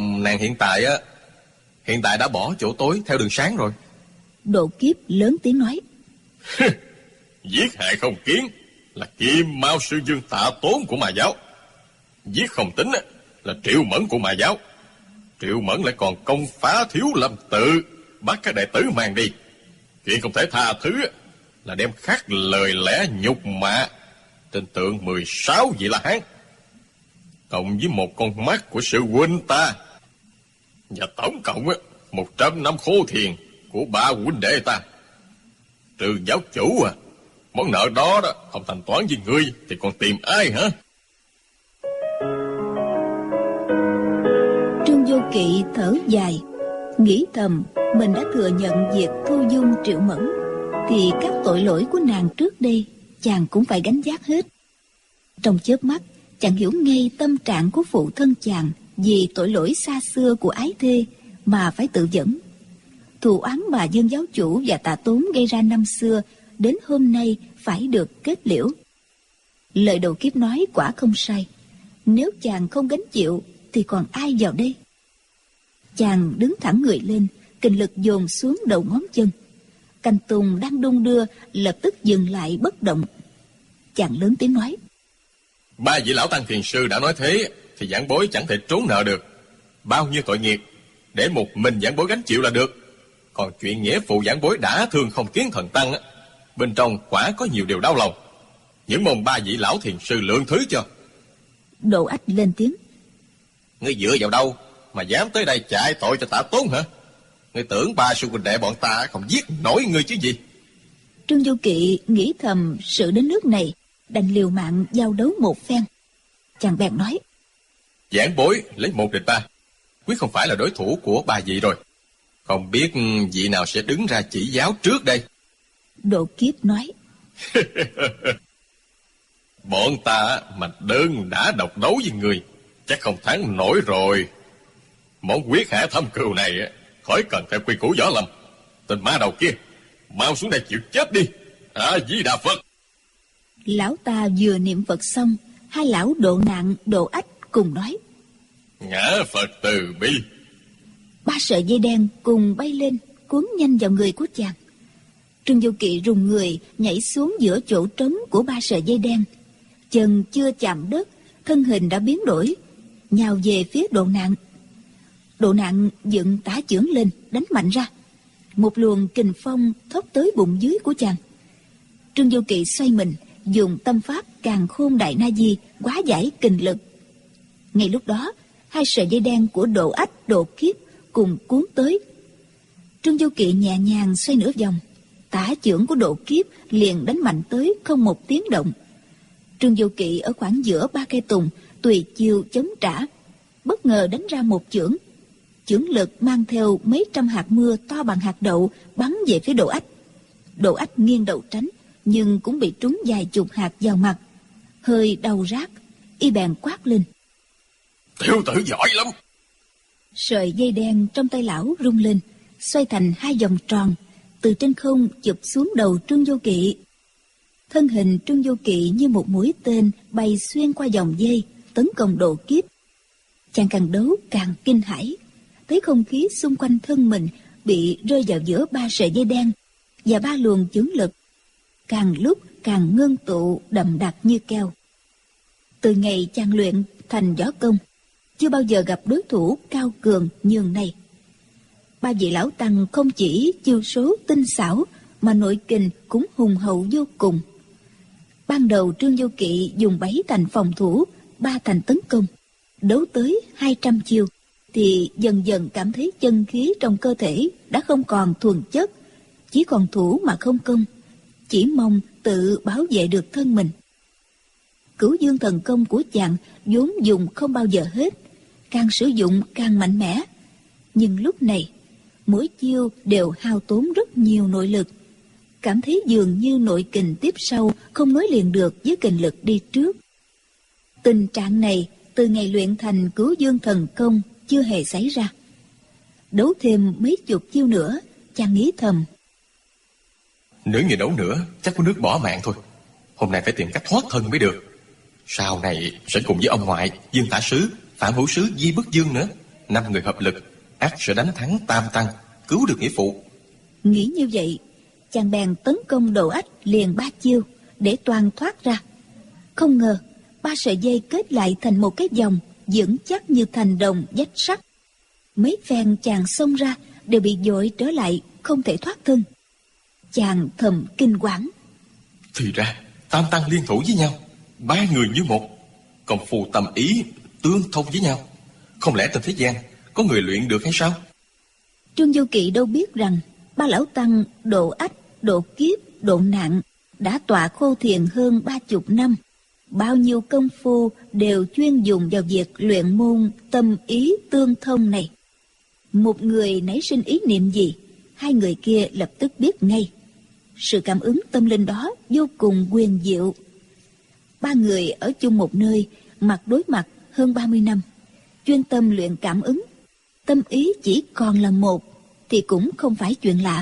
hiện tại đã bỏ chỗ tối theo đường sáng rồi. Độ Kiếp lớn tiếng nói: Giết hại không kiến là Kim Mao sư dương Tạ Tốn của mà giáo. Giết không tính là Triệu Mẫn của mà giáo. Triệu Mẫn lại còn công phá Thiếu Lâm Tự, bắt các đệ tử mang đi. Chuyện không thể tha thứ là đem khắc lời lẽ nhục mạ trên tượng 16 vị La Hán, cộng với một con mắt của sư huynh ta, và tổng cộng 100 năm khô thiền của ba huynh đệ ta. Trương giáo chủ món nợ đó không thanh toán với ngươi thì còn tìm ai hả? Trương Du Kỵ thở dài, nghĩ thầm mình đã thừa nhận việc thu dung Triệu Mẫn, thì các tội lỗi của nàng trước đây chàng cũng phải gánh vác hết. Trong chớp mắt, chàng hiểu ngay tâm trạng của phụ thân chàng vì tội lỗi xa xưa của ái thê mà phải tự dẫn. Thù oán mà Dương giáo chủ và Tạ Tốn gây ra năm xưa đến hôm nay phải được kết liễu. Lời Độ Kiếp nói quả không sai. Nếu chàng không gánh chịu thì còn ai vào đây? Chàng đứng thẳng người lên, kình lực dồn xuống đầu ngón chân. Cành tùng đang đung đưa lập tức dừng lại bất động. Chàng lớn tiếng nói: Ba vị lão tăng thiền sư đã nói thế thì giảng bối chẳng thể trốn nợ được. Bao nhiêu tội nghiệp để một mình giảng bối gánh chịu là được. Còn chuyện nghĩa phụ giảng bối đã thương không kiến thần tăng bên trong quả có nhiều điều đau lòng. Những mong ba vị lão thiền sư lượng thứ cho. Độ Ách lên tiếng: Ngươi dựa vào đâu mà dám tới đây chạy tội cho Tạ Tốn hả? Ngươi tưởng ba sư huynh đệ bọn ta không giết nổi ngươi chứ gì? Trương Du Kỵ nghĩ thầm sự đến nước này đành liều mạng giao đấu một phen. Chàng bèn nói: Giảng bối lấy 1 địch 3, quyết không phải là đối thủ của ba vị rồi. Không biết vị nào sẽ đứng ra chỉ giáo trước đây? Độ Kiếp nói: Bọn ta mà đơn đã độc đấu với người chắc không thắng nổi rồi. Món quyết hạ thâm cừu này khỏi cần theo quy củ võ lâm. Tên ma đầu kia mau xuống đây chịu chết đi. A Di Đà Phật. Lão ta vừa niệm Phật xong, hai lão Độ Nạn, Độ Ách cùng nói: Ngã Phật từ bi. 3 sợi dây đen cùng bay lên cuốn nhanh vào người của chàng. Trương Du Kỵ rùng người nhảy xuống giữa chỗ trống của 3 sợi dây đen. Chân chưa chạm đất, thân hình đã biến đổi, nhào về phía Độ Nạn. Độ Nạn dựng tả chưởng lên đánh mạnh ra. Một luồng kình phong thốc tới bụng dưới của chàng. Trương Du Kỵ xoay mình, dùng tâm pháp Càn Khôn Đại Na Di hóa giải kình lực. Ngay lúc đó, 2 sợi dây đen của Độ Ách, Độ Kiếp cùng cuốn tới. Trương Du Kỵ nhẹ nhàng xoay nửa vòng, tả chưởng của Độ Kiếp liền đánh mạnh tới không một tiếng động. Trương Du Kỵ ở khoảng giữa ba cây tùng tùy chiêu chống trả, bất ngờ đánh ra một chưởng. Chưởng lực mang theo mấy trăm hạt mưa to bằng hạt đậu bắn về phía Độ Ách. Độ Ách nghiêng đầu tránh, nhưng cũng bị trúng vài chục hạt vào mặt, hơi đau rát. Y bèn quát lên: Tiểu tử giỏi lắm! Sợi dây đen trong tay lão rung lên, xoay thành hai vòng tròn, từ trên không chụp xuống đầu Trương Du Kỵ. Thân hình Trương Du Kỵ như một mũi tên bay xuyên qua dòng dây, tấn công Độ Kiếp. Chàng càng đấu càng kinh hãi, thấy không khí xung quanh thân mình bị rơi vào giữa ba sợi dây đen và ba luồng chướng lực, càng lúc càng ngưng tụ đậm đặc như keo. Từ ngày chàng luyện thành võ công, chưa bao giờ gặp đối thủ cao cường nhường này. Ba vị lão tăng không chỉ chiêu số tinh xảo mà nội kình cũng hùng hậu vô cùng. Ban đầu Trương Du Kỵ dùng 7 thành phòng thủ, 3 thành tấn công, đấu tới 200 chiêu, thì dần dần cảm thấy chân khí trong cơ thể đã không còn thuần chất, chỉ còn thủ mà không công, chỉ mong tự bảo vệ được thân mình. Cửu dương thần công của chàng vốn dùng không bao giờ hết, càng sử dụng càng mạnh mẽ, nhưng lúc này mỗi chiêu đều hao tốn rất nhiều nội lực, cảm thấy dường như nội kình tiếp sau không nối liền được với kình lực đi trước. Tình trạng này từ ngày luyện thành cửu dương thần công chưa hề xảy ra. Đấu thêm mấy chục chiêu nữa, chàng nghĩ thầm: Nếu như đấu nữa chắc có nước bỏ mạng thôi. Hôm nay phải tìm cách thoát thân mới được. Sau này sẽ cùng với ông ngoại, Dương Tả Sứ, Phạm Hữu Sứ, Di Bất Dương nữa, 5 người hợp lực ắt sẽ đánh thắng Tam Tăng, cứu được nghĩa phụ. Nghĩ như vậy, chàng bèn tấn công Độ Ách liền 3 chiêu để toàn thoát ra. Không ngờ 3 sợi dây kết lại thành một cái vòng vững chắc như thành đồng vách sắt. Mấy phen chàng xông ra đều bị dội trở lại, không thể thoát thân. Chàng thầm kinh hoảng. Thì ra Tam Tăng liên thủ với nhau, 3 người như một, công phu tâm ý tương thông với nhau. Không lẽ trên thế gian có người luyện được hay sao? Trương Du Kỵ đâu biết rằng ba lão tăng Độ Ách, Độ Kiếp, Độ Nạn đã tọa khô thiền hơn 30 năm. Bao nhiêu công phu đều chuyên dùng vào việc luyện môn tâm ý tương thông này. Một người nảy sinh ý niệm gì, 2 người kia lập tức biết ngay. Sự cảm ứng tâm linh đó vô cùng huyền diệu. 3 người ở chung một nơi, mặt đối mặt hơn 30 năm, chuyên tâm luyện cảm ứng. Tâm ý chỉ còn là một thì cũng không phải chuyện lạ.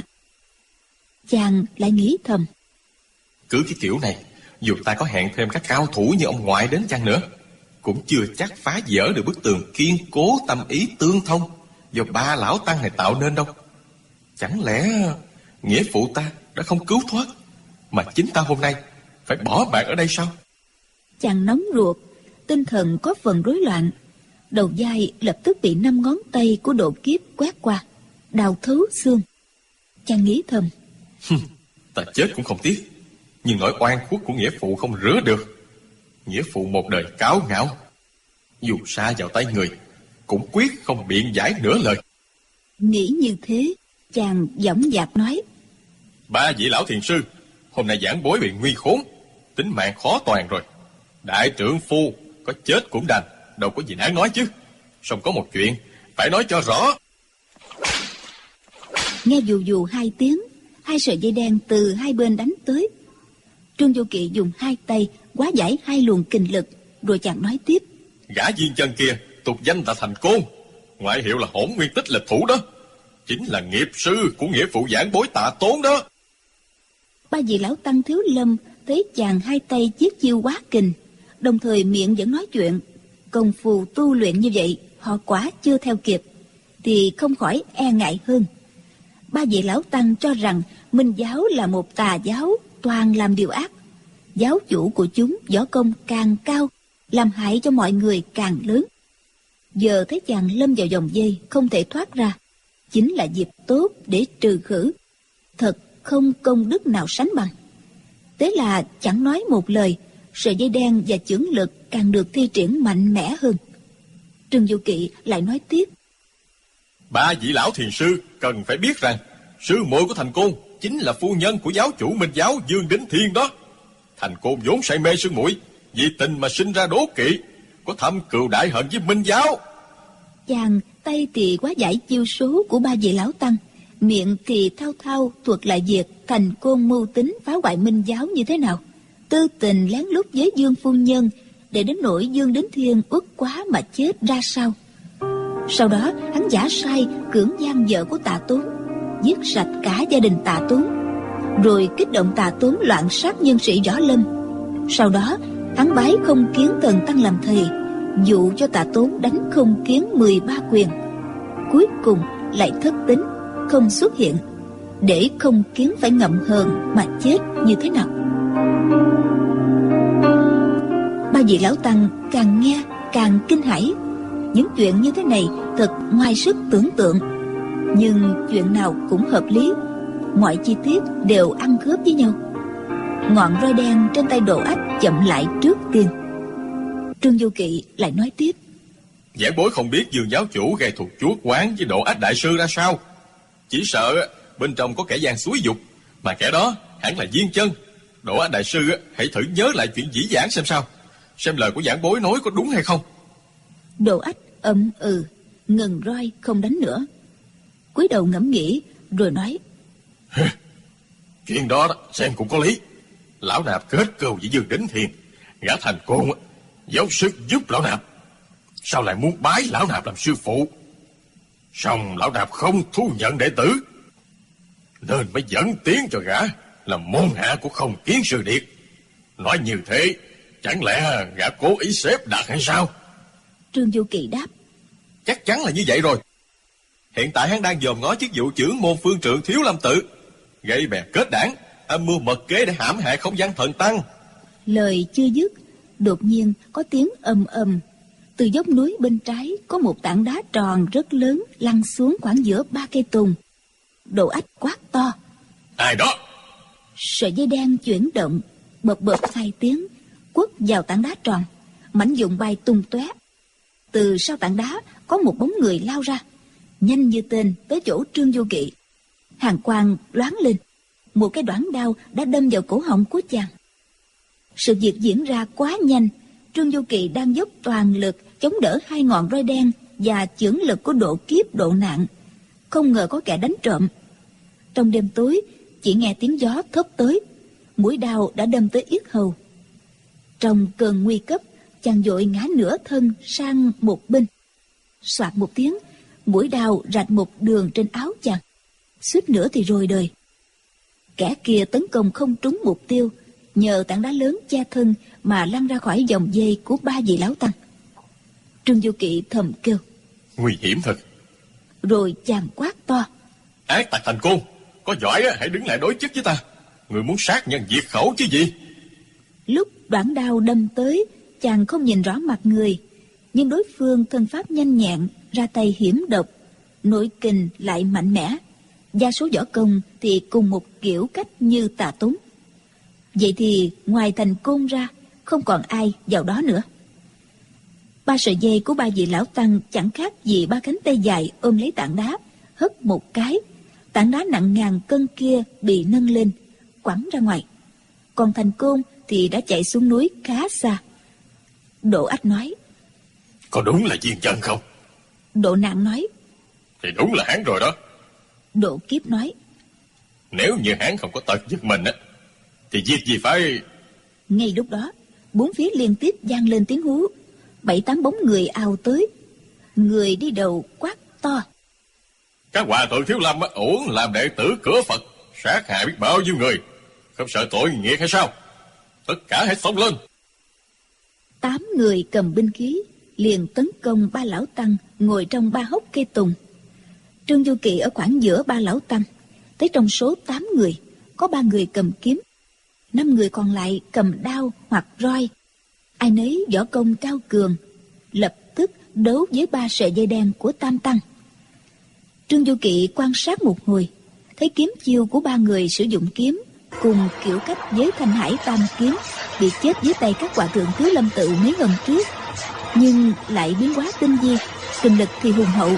Chàng lại nghĩ thầm: Cứ cái kiểu này, dù ta có hẹn thêm các cao thủ như ông ngoại đến chăng nữa, cũng chưa chắc phá vỡ được bức tường kiên cố tâm ý tương thông do 3 lão tăng này tạo nên đâu. Chẳng lẽ nghĩa phụ ta đã không cứu thoát, mà chính ta hôm nay phải bỏ bạn ở đây sao? Chàng nóng ruột, tinh thần có phần rối loạn. Đầu vai lập tức bị 5 ngón tay của Độ Kiếp quét qua, đào thấu xương. Chàng nghĩ thầm: Ta chết cũng không tiếc, nhưng nỗi oan khuất của nghĩa phụ không rửa được. Nghĩa phụ một đời cáo ngạo, dù sa vào tay người cũng quyết không biện giải nửa lời. Nghĩ như thế, chàng dõng dạc nói: 3 vị lão thiền sư, hôm nay giảng bối bị nguy khốn, tính mạng khó toàn rồi. Đại trượng phu có chết cũng đành, đâu có gì đáng nói chứ. Song có một chuyện phải nói cho rõ. Nghe dù dù 2 tiếng, 2 sợi dây đen từ hai bên đánh tới. Trương Du Kỵ dùng 2 tay hóa giải 2 luồng kình lực, rồi chàng nói tiếp: Gã viên chân kia tục danh là Thành Côn, ngoại hiệu là Hỗn Nguyên Tích Lịch Thủ đó, chính là nghiệp sư của nghĩa phụ giảng bối Tạ Tốn đó. 3 vị lão tăng Thiếu Lâm thấy chàng 2 tay chiết chiêu quá kình, đồng thời miệng vẫn nói chuyện. Công phu tu luyện như vậy họ quả chưa theo kịp, thì không khỏi e ngại hơn. 3 vị lão tăng cho rằng Minh giáo là một tà giáo toàn làm điều ác. Giáo chủ của chúng võ công càng cao, làm hại cho mọi người càng lớn. Giờ thấy chàng lâm vào vòng dây không thể thoát ra, chính là dịp tốt để trừ khử. Thật không công đức nào sánh bằng. Thế là chẳng nói một lời, sợi dây đen và chưởng lực càng được thi triển mạnh mẽ hơn. Trương Du Kỵ lại nói tiếp: Ba vị lão thiền sư cần phải biết rằng sư muội của Thành Côn chính là phu nhân của giáo chủ Minh giáo Dương Đính Thiên đó. Thành Côn vốn say mê sư muội, vì tình mà sinh ra đố kỵ, có thâm cừu đại hận với Minh giáo. Chàng tay thì quá giải chiêu số của ba vị lão tăng, miệng thì thao thao thuật lại việc Thành Côn mưu tính phá hoại Minh giáo như thế nào, tư tình lén lút với Dương phu nhân, để đến nỗi Dương Đính Thiên uất quá mà chết ra sao. Sau đó hắn giả sai cưỡng gian vợ của Tạ Tốn, giết sạch cả gia đình Tạ Tốn, rồi kích động Tạ Tốn loạn sát nhân sĩ Võ Lâm. Sau đó hắn bái Không Kiến Thần Tăng làm thầy, dụ cho Tạ Tốn đánh Không Kiến 13 quyền. Cuối cùng lại thất tính, không xuất hiện, để Không Kiến phải ngậm hờn mà chết như thế nào. Ba vị lão tăng càng nghe càng kinh hãi. Những chuyện như thế này thật ngoài sức tưởng tượng, nhưng chuyện nào cũng hợp lý, mọi chi tiết đều ăn khớp với nhau. Ngọn roi đen trên tay Đồ Ách chậm lại trước tiên. Trương Du Kỵ lại nói tiếp: Giảng bối không biết Dương giáo chủ gây thù chuốc oán với Độ Ách đại sư ra sao. Chỉ sợ bên trong có kẻ gian xúi dục, mà kẻ đó hẳn là Viên Chân. Độ Ách đại sư hãy thử nhớ lại chuyện dĩ vãng xem sao, xem lời của giảng bối nói có đúng hay không. Đồ Ách ngừng roi không đánh nữa, cúi đầu ngẫm nghĩ rồi nói: Chuyện đó xem cũng có lý. Lão nạp kết cừu với Dương Đính Thiên, gã Thành Côn dốc sức giúp lão nạp, sao lại muốn bái lão nạp làm sư phụ? Song lão nạp không thu nhận đệ tử, nên mới dẫn tiến cho gã làm môn hạ của Không Kiến sư điệt. Nói như thế, chẳng lẽ gã cố ý xếp đặt hay sao? Trương Du Kỵ đáp: Chắc chắn là như vậy rồi. Hiện tại hắn đang dòm ngó chức vụ trưởng môn phương trượng Thiếu Lâm Tự, gây bè kết đảng, âm mưu mật kế để hãm hại Không Gian Thần Tăng. Lời chưa dứt, đột nhiên có tiếng ầm ầm. Từ dốc núi bên trái có một tảng đá tròn rất lớn lăn xuống khoảng giữa 3 cây tùng. Đồ Ách quát to: Ai đó? Sợi dây đen chuyển động, bợp bợp 2 tiếng, quất vào tảng đá tròn, mảnh vụn bay tung tóe. Từ sau tảng đá có một bóng người lao ra, nhanh như tên tới chỗ Trương Du Kỵ. Hàn quang loáng lên, một cái đoản đao đã đâm vào cổ họng của chàng. Sự việc diễn ra quá nhanh. Trương Du Kỵ đang dốc toàn lực chống đỡ 2 ngọn roi đen và chưởng lực của Độ Kiếp, Độ Nạn, không ngờ có kẻ đánh trộm. Trong đêm tối, chỉ nghe tiếng gió thốc tới, mũi đao đã đâm tới yết hầu. Trong cơn nguy cấp, chàng vội ngã nửa thân sang một bên. Soạt một tiếng, mũi đao rạch một đường trên áo chàng, suýt nữa thì rồi đời. Kẻ kia tấn công không trúng mục tiêu, nhờ tảng đá lớn che thân mà lăn ra khỏi vòng dây của 3 vị lão tăng. Trương Du Kỵ thầm kêu: Nguy hiểm thật. Rồi chàng quát to: Ác tặc Thành Côn, có giỏi hãy đứng lại đối chất với ta. Người muốn sát nhân diệt khẩu chứ gì? Lúc đoản đao đâm tới, chàng không nhìn rõ mặt người, nhưng đối phương thân pháp nhanh nhẹn, ra tay hiểm độc, nội kình lại mạnh mẽ, gia số võ công thì cùng một kiểu cách như Tạ Tốn. Vậy thì ngoài Thành Côn ra, không còn ai vào đó nữa. 3 sợi dây của 3 vị lão tăng chẳng khác gì 3 cánh tay dài ôm lấy tảng đá, hất một cái, tảng đá nặng ngàn cân kia bị nâng lên, quẳng ra ngoài. Còn Thành Côn thì đã chạy xuống núi khá xa. Độ Ách nói: Có đúng là Viên Chân không? Độ Nạn nói: Thì đúng là hắn rồi đó. Độ Kiếp nói: Nếu như hắn không có tật giật mình thì việc gì phải... Ngay lúc đó, bốn phía liên tiếp vang lên tiếng hú. 7-8 bóng người ào tới. Người đi đầu quát to: Các hòa thượng Thiếu Lâm uổng làm đệ tử cửa Phật, sát hại biết bao nhiêu người, không sợ tội nghiệp hay sao? Tất cả hãy xông lên. 8 người cầm binh khí liền tấn công 3 lão tăng ngồi trong 3 hốc cây tùng. Trương Du Kỵ ở khoảng giữa 3 lão tăng, thấy trong số 8 người có 3 người cầm kiếm, 5 người còn lại cầm đao hoặc roi, ai nấy võ công cao cường, lập tức đấu với 3 sợi dây đen của Tam Tăng. Trương Du Kỵ quan sát một hồi, thấy kiếm chiêu của 3 người sử dụng kiếm cùng kiểu cách với Thanh Hải Tam Kiếm bị chết dưới tay các hòa thượng Thiếu Lâm Tự mấy hôm trước, nhưng lại biến hóa tinh vi, kinh lực thì hùng hậu,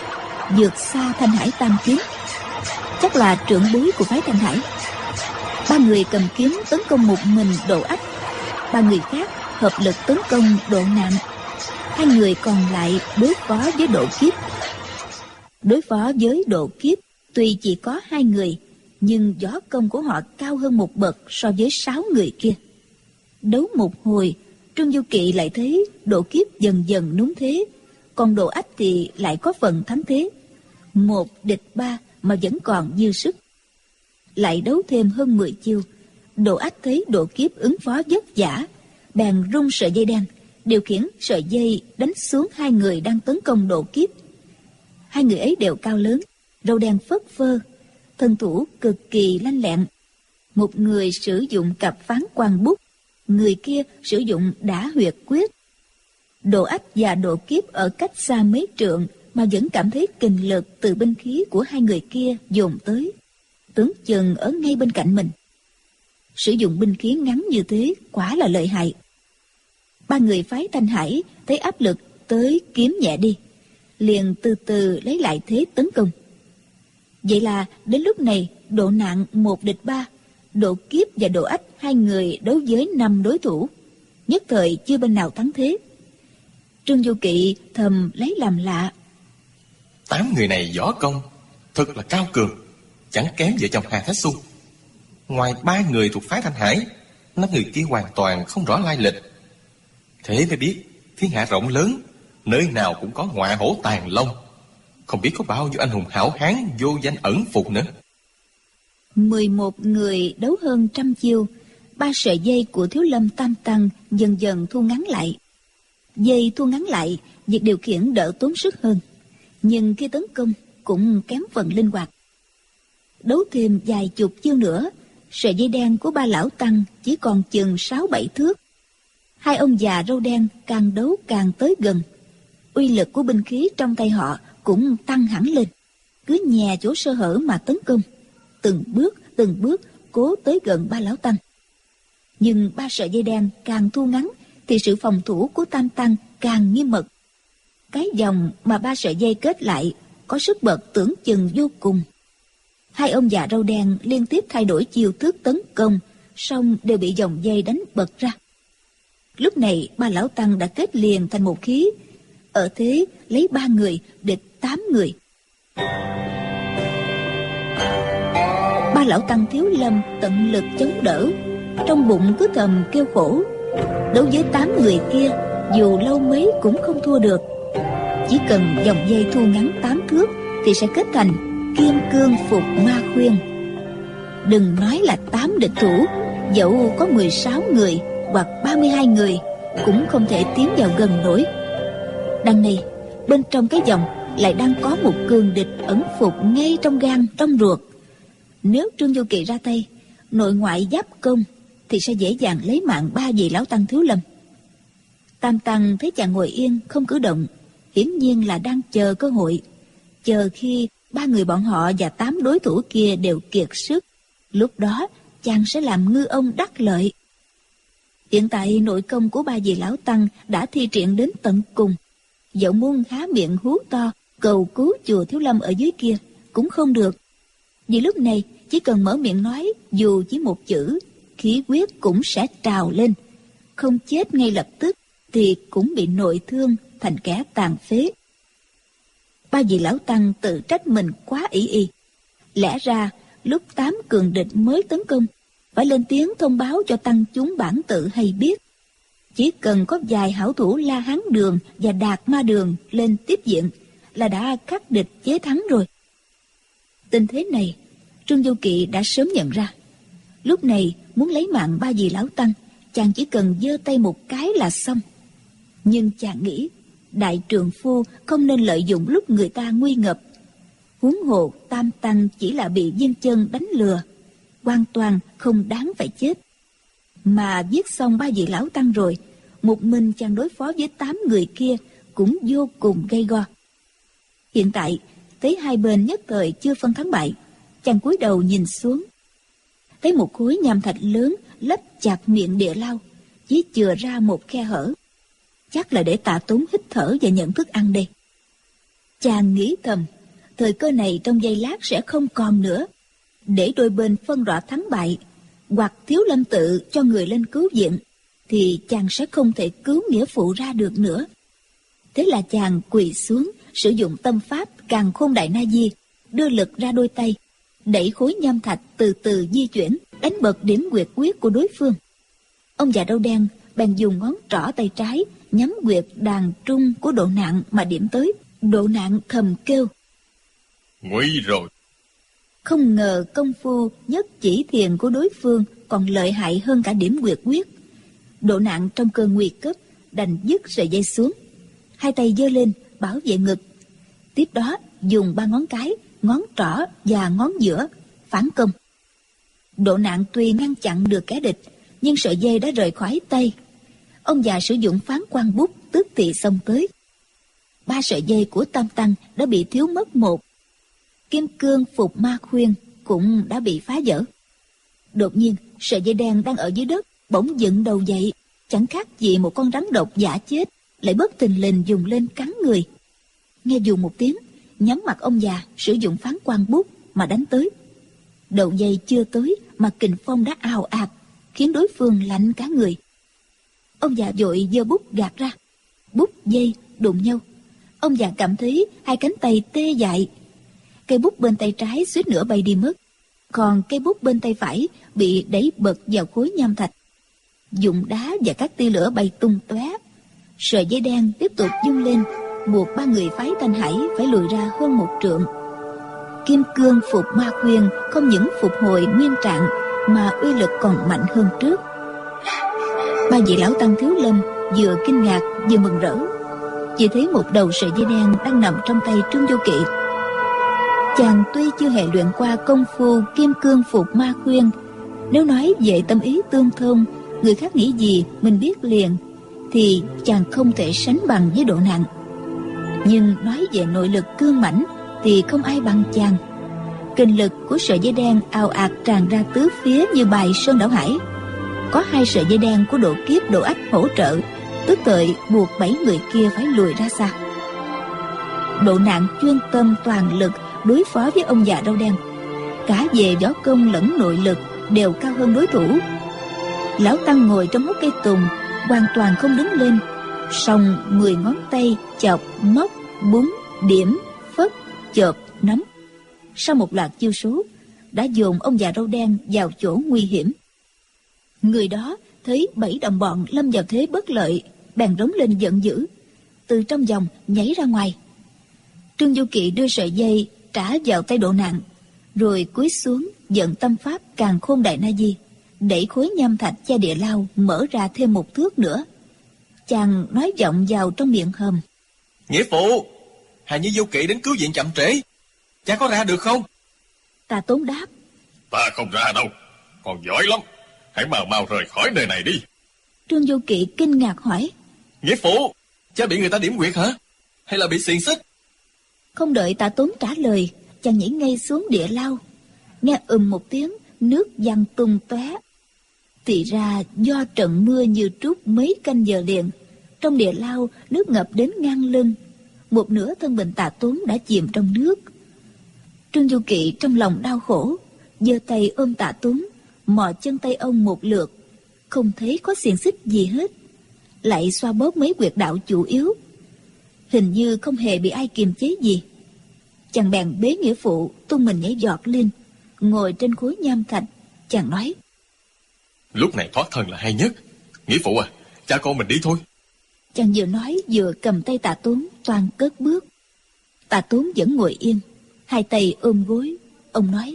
vượt xa Thanh Hải tam kiếm, chắc là trưởng bối của phái Thanh Hải. 3 người cầm kiếm tấn công một mình Độ Ách, 3 người khác hợp lực tấn công Độ Nạn, 2 người còn lại đối phó với Độ Kiếp. Đối phó với Độ Kiếp tuy chỉ có 2 người, nhưng võ công của họ cao hơn một bậc so với 6 người kia. Đấu một hồi, Trương Du Kỵ lại thấy Độ Kiếp dần dần núng thế, còn Độ Ách thì lại có phần thắng thế. 1 địch 3 mà vẫn còn dư sức. Lại đấu thêm hơn 10 chiêu, Độ Ách thấy Độ Kiếp ứng phó vất vả, bèn rung sợi dây đen, điều khiển sợi dây đánh xuống 2 người đang tấn công Độ Kiếp. 2 người ấy đều cao lớn, râu đen phất phơ, thân thủ cực kỳ lanh lẹn. Một người sử dụng cặp phán quan bút, người kia sử dụng đả huyệt quyết. Độ Ách và Độ Kiếp ở cách xa mấy trượng mà vẫn cảm thấy kình lực từ binh khí của 2 người kia dồn tới, tưởng chừng ở ngay bên cạnh mình. Sử dụng binh khí ngắn như thế quả là lợi hại. 3 người phái Thanh Hải thấy áp lực tới kiếm nhẹ đi, liền từ từ lấy lại thế tấn công. Vậy là đến lúc này Độ Nạn 1 địch 3, Độ Kiếp và Độ Ách 2 người đấu với 5 đối thủ, nhất thời chưa bên nào thắng thế. Trương Du Kỵ thầm lấy làm lạ. 8 người này võ công thật là cao cường, chẳng kém vợ chồng Hà Thái Xuân. Ngoài 3 người thuộc phái Thanh Hải, 5 người kia hoàn toàn không rõ lai lịch. Thế mới biết thiên hạ rộng lớn, nơi nào cũng có ngọa hổ tàng long, không biết có bao nhiêu anh hùng hảo hán vô danh ẩn phục nữa. 11 người đấu hơn 100 chiêu, 3 sợi dây của Thiếu Lâm Tam Tăng dần dần thu ngắn lại. Dây thu ngắn lại, việc điều khiển đỡ tốn sức hơn, nhưng khi tấn công cũng kém phần linh hoạt. Đấu thêm vài chục chiêu nữa, sợi dây đen của 3 lão tăng chỉ còn chừng 6-7 thước. 2 ông già râu đen càng đấu càng tới gần. Uy lực của binh khí trong tay họ cũng tăng hẳn lên, cứ nhè chỗ sơ hở mà tấn công, từng bước cố tới gần 3 lão tăng. Nhưng 3 sợi dây đen càng thu ngắn thì sự phòng thủ của Tam Tăng càng nghiêm mật. Cái vòng mà 3 sợi dây kết lại có sức bật tưởng chừng vô cùng. 2 ông già râu đen liên tiếp thay đổi chiêu thức tấn công, song đều bị dòng dây đánh bật ra. Lúc này 3 lão tăng đã kết liền thành một khí, ở thế lấy 3 người địch 8 người. 3 lão tăng Thiếu Lâm tận lực chống đỡ, trong bụng cứ thầm kêu khổ. Đối với 8 người kia, dù lâu mấy cũng không thua được. Chỉ cần dòng dây thu ngắn 8 thước thì sẽ kết thành kim cương phục ma khuyên. Đừng nói là 8 địch thủ, dẫu có 16 người hoặc 32 người cũng không thể tiến vào gần nổi. Đằng này, bên trong cái vòng lại đang có một cường địch ẩn phục ngay trong gan, trong ruột. Nếu Trương Du Kỵ ra tay, nội ngoại giáp công, thì sẽ dễ dàng lấy mạng 3 vị lão tăng Thiếu Lâm. Tam Tăng thấy chàng ngồi yên không cử động, hiển nhiên là đang chờ cơ hội, chờ khi 3 người bọn họ và 8 đối thủ kia đều kiệt sức, lúc đó chàng sẽ làm ngư ông đắc lợi. Hiện tại nội công của 3 vị lão tăng đã thi triển đến tận cùng, dẫu muốn há miệng hú to cầu cứu chùa Thiếu Lâm ở dưới kia cũng không được, vì lúc này chỉ cần mở miệng nói dù chỉ một chữ, khí huyết cũng sẽ trào lên, không chết ngay lập tức thì cũng bị nội thương thành kẻ tàn phế. 3 vị lão tăng tự trách mình quá ỷ y. Lẽ ra lúc 8 cường địch mới tấn công, phải lên tiếng thông báo cho tăng chúng bản tự hay biết. Chỉ cần có vài hảo thủ La Hán Đường và Đạt Ma Đường lên tiếp diện là đã khắc địch chế thắng rồi. Tình thế này, Trương Du Kỵ đã sớm nhận ra. Lúc này muốn lấy mạng 3 vị lão tăng, chàng chỉ cần giơ tay một cái là xong. Nhưng chàng nghĩ, đại trượng phu không nên lợi dụng lúc người ta nguy ngập. Huống hồ Tam Tăng chỉ là bị Viên Chân đánh lừa, hoàn toàn không đáng phải chết. Mà giết xong 3 vị lão tăng rồi, một mình chàng đối phó với 8 người kia cũng vô cùng gay go. Hiện tại thấy hai bên nhất thời chưa phân thắng bại, chàng cúi đầu nhìn xuống, thấy một khối nham thạch lớn lấp chặt miệng địa lao, chỉ chừa ra một khe hở, chắc là để Tạ Tốn hít thở và nhận thức ăn đây. Chàng nghĩ thầm, Thời cơ này trong giây lát sẽ không còn nữa. Để đôi bên phân rõ thắng bại, hoặc Thiếu Lâm Tự cho người lên cứu viện, thì chàng sẽ không thể cứu nghĩa phụ ra được nữa. Thế là chàng quỳ xuống, sử dụng tâm pháp Càn Khôn Đại Na Di, đưa lực ra đôi tay, đẩy khối nham thạch từ từ di chuyển, đánh bật điểm huyệt quyết của đối phương. Ông già râu đen bèn dùng ngón trỏ tay trái nhắm huyệt đàn trung của Độ Nạn mà điểm tới. Độ Nạn thầm kêu: Nguy rồi. Không ngờ công phu nhất chỉ thiền của đối phương còn lợi hại hơn cả điểm huyệt quyết. Độ Nạn trong cơn nguy cấp đành dứt sợi dây xuống, hai tay giơ lên bảo vệ ngực. Tiếp đó dùng 3 ngón cái, ngón trỏ và ngón giữa phản công. Độ Nạn tuy ngăn chặn được kẻ địch, nhưng sợi dây đã rời khỏi tay. Ông già sử dụng Phán Quan Bút tức thì xông tới. 3 sợi dây của Tam Tăng đã bị thiếu mất 1. Kim Cương Phục Ma Khuyên cũng đã bị phá vỡ. Đột nhiên sợi dây đen đang ở dưới đất bỗng dựng đầu dậy, chẳng khác gì một con rắn độc dã chết, lại bất thình lình dùng lên cắn người. Nghe dù một tiếng, nhắm mặt ông già sử dụng Phán Quan Bút mà đánh tới. Đầu dây chưa tới mà kình phong đã ào ạt, khiến đối phương lạnh cả người. Ông già vội giơ bút gạt ra, bút dây đụng nhau. Ông già cảm thấy 2 cánh tay tê dại. Cây bút bên tay trái suýt nữa bay đi mất, còn cây bút bên tay phải bị đẩy bật vào khối nham thạch. Dụng đá và các tia lửa bay tung tóe. Sợi dây đen tiếp tục vung lên, buộc 3 người phái Thanh Hải phải lùi ra hơn 1 trượng. Kim Cương Phục Ma Khuyên không những phục hồi nguyên trạng mà uy lực còn mạnh hơn trước. 3 vị lão tăng Thiếu Lâm vừa kinh ngạc vừa mừng rỡ, chỉ thấy một đầu sợi dây đen đang nằm trong tay Trương Vô Kỵ. Chàng tuy chưa hề luyện qua công phu Kim Cương Phục Ma Khuyên, nếu nói về tâm ý tương thông, người khác nghĩ gì mình biết liền, thì chàng không thể sánh bằng với Độ Nạn. Nhưng nói về nội lực cương mãnh thì không ai bằng chàng. Kinh lực của sợi dây đen ào ạt tràn ra tứ phía như bài sơn đảo hải. Có 2 sợi dây đen của Độ Kiếp Độ Ách hỗ trợ, tức thời buộc 7 người kia phải lùi ra xa. Độ Nạn chuyên tâm toàn lực đối phó với ông già râu đen, cả về võ công lẫn nội lực đều cao hơn đối thủ. Lão tăng ngồi trong hốc cây tùng, hoàn toàn không đứng lên, song 10 ngón tay chọc, móc, búng, điểm, phất, chộp, nắm, sau một loạt chiêu số đã dồn ông già râu đen vào chỗ nguy hiểm. Người đó thấy 7 đồng bọn lâm vào thế bất lợi, bèn rống lên giận dữ, từ trong vòng nhảy ra ngoài. Trương Du Kỵ đưa sợi dây trả vào tay Độ Nạn, rồi cúi xuống vận tâm pháp Càn Khôn Đại Na Di, đẩy khối nham thạch che địa lao mở ra thêm 1 thước nữa. Chàng nói vọng vào trong miệng hầm: Nghĩa phụ, Hà Nhi Vô Kỵ đến cứu viện chậm trễ, cha có ra được không? Tà Tốn đáp: Ta không ra đâu, còn giỏi lắm, hãy mau rời khỏi nơi này đi. Trương Vô Kỵ kinh ngạc hỏi: Nghĩa phụ, cha bị người ta điểm huyệt hả? Hay là bị xiềng xích? Không đợi Tà Tốn trả lời, chàng nhảy ngay xuống địa lao. Nghe một tiếng, nước văng tung tóe. Thì ra do trận mưa như trút mấy canh giờ liền, trong địa lao nước ngập đến ngang lưng, một nửa thân mình Tà Tốn đã chìm trong nước. Trương Du Kỵ trong lòng đau khổ, giơ tay ôm Tà Tốn, mò chân tay ông một lượt, không thấy có xiềng xích gì hết, lại xoa bóp mấy huyệt đạo chủ yếu, hình như không hề bị ai kiềm chế gì. Chàng bèn bế nghĩa phụ tung mình nhảy giọt lên, ngồi trên khối nham thạch. Chàng nói: Lúc này thoát thân là hay nhất. Nghĩa phụ à, cha con mình đi thôi. Chàng vừa nói vừa cầm tay Tà Tốn toan cất bước. Tà Tốn vẫn ngồi yên, hai tay ôm gối. Ông nói: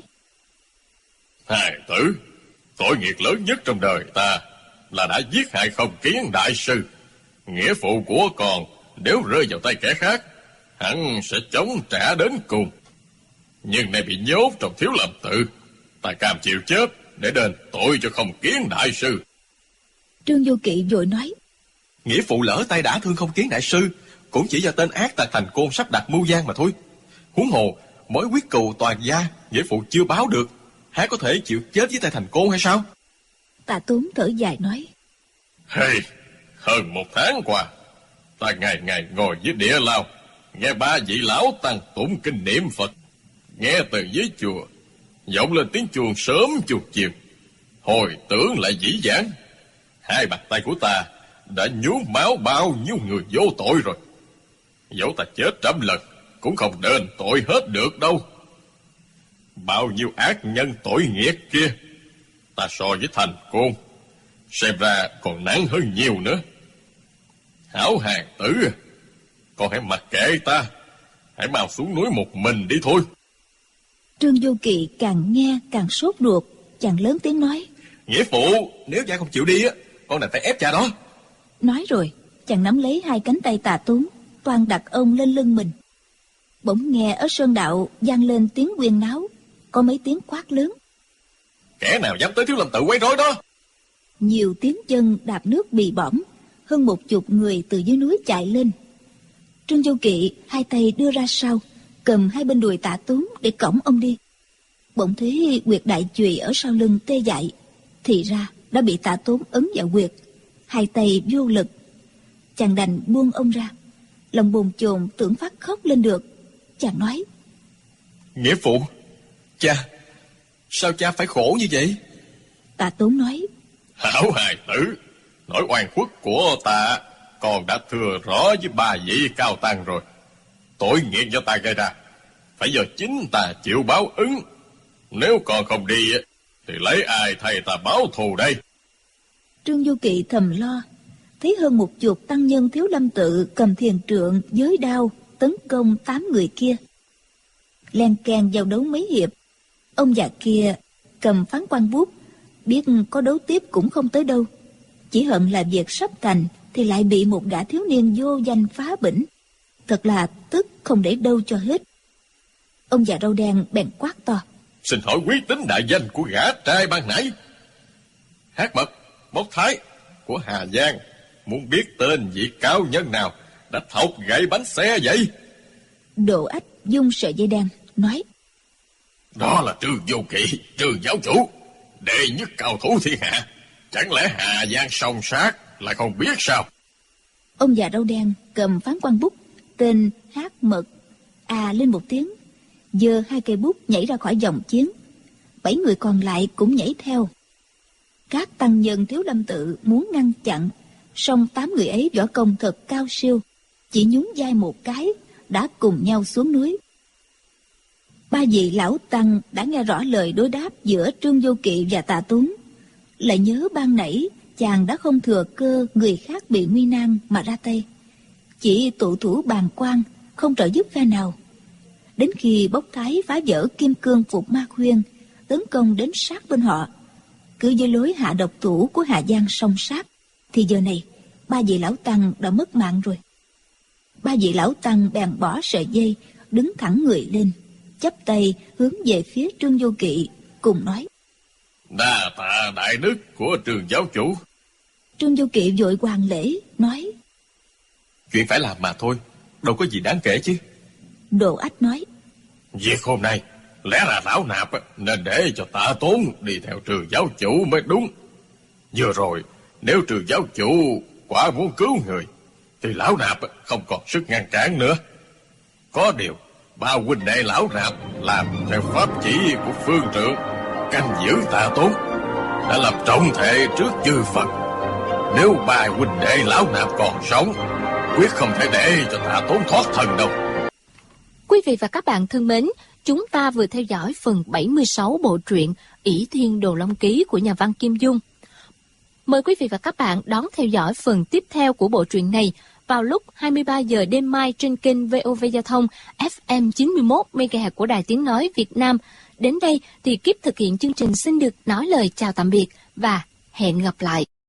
Hài tử, tội nghiệp lớn nhất trong đời ta là đã giết hại Không Kiến đại sư. Nghĩa phụ của con nếu rơi vào tay kẻ khác, hắn sẽ chống trả đến cùng. Nhưng nay bị nhốt trong Thiếu Lâm Tự, ta cam chịu chết để đền tội cho Không Kiến đại sư. Trương Du Kỵ vội nói: Nghĩa phụ lỡ tay đã thương Không Kiến đại sư, cũng chỉ do tên ác tà Thành Côn sắp đặt mưu gian mà thôi. Huống hồ mối quyết cừu toàn gia nghĩa phụ chưa báo được, há có thể chịu chết với tay Thành Côn hay sao? Tà Tốn thở dài nói: Hey, hơn 1 tháng qua, ta ngày ngày ngồi dưới địa lao, nghe ba vị lão tăng tụng kinh niệm Phật, nghe từ dưới chùa vọng lên tiếng chuông sớm chuông chiều, hồi tưởng lại dĩ vãng, hai bàn tay của ta đã nhuốm máu bao nhiêu người vô tội rồi. Dẫu ta chết trăm lần cũng không đền tội hết được đâu. Bao nhiêu ác nhân tội nghiệp kia, ta so với Thành Côn xem ra còn nặng hơn nhiều nữa. Hảo hàng tử, con hãy mặc kệ ta, hãy mau xuống núi một mình đi thôi. Trương Vô Kỵ càng nghe càng sốt ruột, chàng lớn tiếng nói: Nghĩa phụ, nếu cha không chịu đi á, con đành phải ép cha đó. Nói rồi, chàng nắm lấy hai cánh tay Tà Tốn, toan đặt ông lên lưng mình. Bỗng nghe ở sơn đạo vang lên tiếng huyên náo, có mấy tiếng quát lớn: Kẻ nào dám tới Thiếu Lâm Tự quấy rối đó? Nhiều tiếng chân đạp nước bì bõm, hơn 10 người từ dưới núi chạy lên. Trương Vô Kỵ hai tay đưa ra sau, cầm hai bên đùi Tạ Tốn để cõng ông đi. Bỗng thấy huyệt đại chùy ở sau lưng tê dại, thì ra đã bị Tạ Tốn ấn vào huyệt, hai tay vô lực. Chàng đành buông ông ra, lòng bồn chồn tưởng phát khóc lên được. Chàng nói: Nghĩa phụ, cha, sao cha phải khổ như vậy? Tạ Tốn nói: Hảo hài tử, nỗi oan khuất của ta còn đã thừa rõ với ba vị cao tăng rồi. Tội nghiệp do ta gây ra, phải do chính ta chịu báo ứng. Nếu còn không đi thì lấy ai thay ta báo thù đây? Trương Vô Kỵ thầm lo, thấy hơn 10 tăng nhân Thiếu Lâm Tự cầm thiền trượng giới đao tấn công 8 người kia. Len keng giao đấu mấy hiệp, ông già kia cầm phán quan bút, biết có đấu tiếp cũng không tới đâu, chỉ hận là việc sắp thành thì lại bị một gã thiếu niên vô danh phá bỉnh, thật là tức không để đâu cho hết. Ông già râu đen bèn quát to: Xin hỏi quý tính đại danh của gã trai ban nãy? Hát Mật, Bốc Thái của Hà Giang muốn biết tên vị cao nhân nào đã thọc gãy bánh xe vậy? Đồ Ách dung sợi dây đen nói: Đó là Trương Vô Kỵ, Trương giáo chủ, đệ nhất cao thủ thiên hạ. Chẳng lẽ Hà Giang song sát lại không biết sao? Ông già râu đen cầm phán quan bút tên Hát Mật lên một tiếng, giơ hai cây bút nhảy ra khỏi dòng chiến. 7 người còn lại cũng nhảy theo. Các tăng nhân Thiếu Lâm Tự muốn ngăn chặn, song 8 người ấy võ công thật cao siêu, chỉ nhún vai một cái đã cùng nhau xuống núi. 3 vị lão tăng đã nghe rõ lời đối đáp giữa Trương Vô Kỵ và Tạ Tốn, lại nhớ ban nãy chàng đã không thừa cơ người khác bị nguy nan mà ra tay, chỉ tụ thủ bàn quan, không trợ giúp phe nào. Đến khi Bốc Thái phá vỡ kim cương phục ma khuyên, tấn công đến sát bên họ, cứ với lối hạ độc thủ của Hà Giang song sát, thì giờ này 3 vị lão tăng đã mất mạng rồi. 3 vị lão tăng bèn bỏ sợi dây, đứng thẳng người lên, chắp tay hướng về phía Trương Vô Kỵ, cùng nói: Đa tạ đại đức của Trương giáo chủ. Trương Vô Kỵ vội hoàn lễ nói: Chuyện phải làm mà thôi, đâu có gì đáng kể chứ. Đồ Ách nói: Việc hôm nay lẽ là lão nạp nên để cho Tạ Tốn đi theo Trương giáo chủ mới đúng. Vừa rồi nếu Trương giáo chủ quả muốn cứu người thì lão nạp không còn sức ngăn cản nữa. Có điều 3 huynh đệ lão nạp làm theo pháp chỉ của phương trượng, canh giữ Tạ Tốn, đã lập trọng thệ trước chư Phật. Nếu 3 huynh đệ lão nạp còn sống, quyết không thể để cho Tạ Tốn thoát thân đâu. Quý vị và các bạn thân mến, chúng ta vừa theo dõi phần 76 bộ truyện Ỷ Thiên Đồ Long Ký của nhà văn Kim Dung. Mời quý vị và các bạn đón theo dõi phần tiếp theo của bộ truyện này vào lúc 23 giờ đêm mai trên kênh VOV Giao thông FM 91 MHz của Đài Tiếng Nói Việt Nam. Đến đây thì Kiếp thực hiện chương trình xin được nói lời chào tạm biệt và hẹn gặp lại.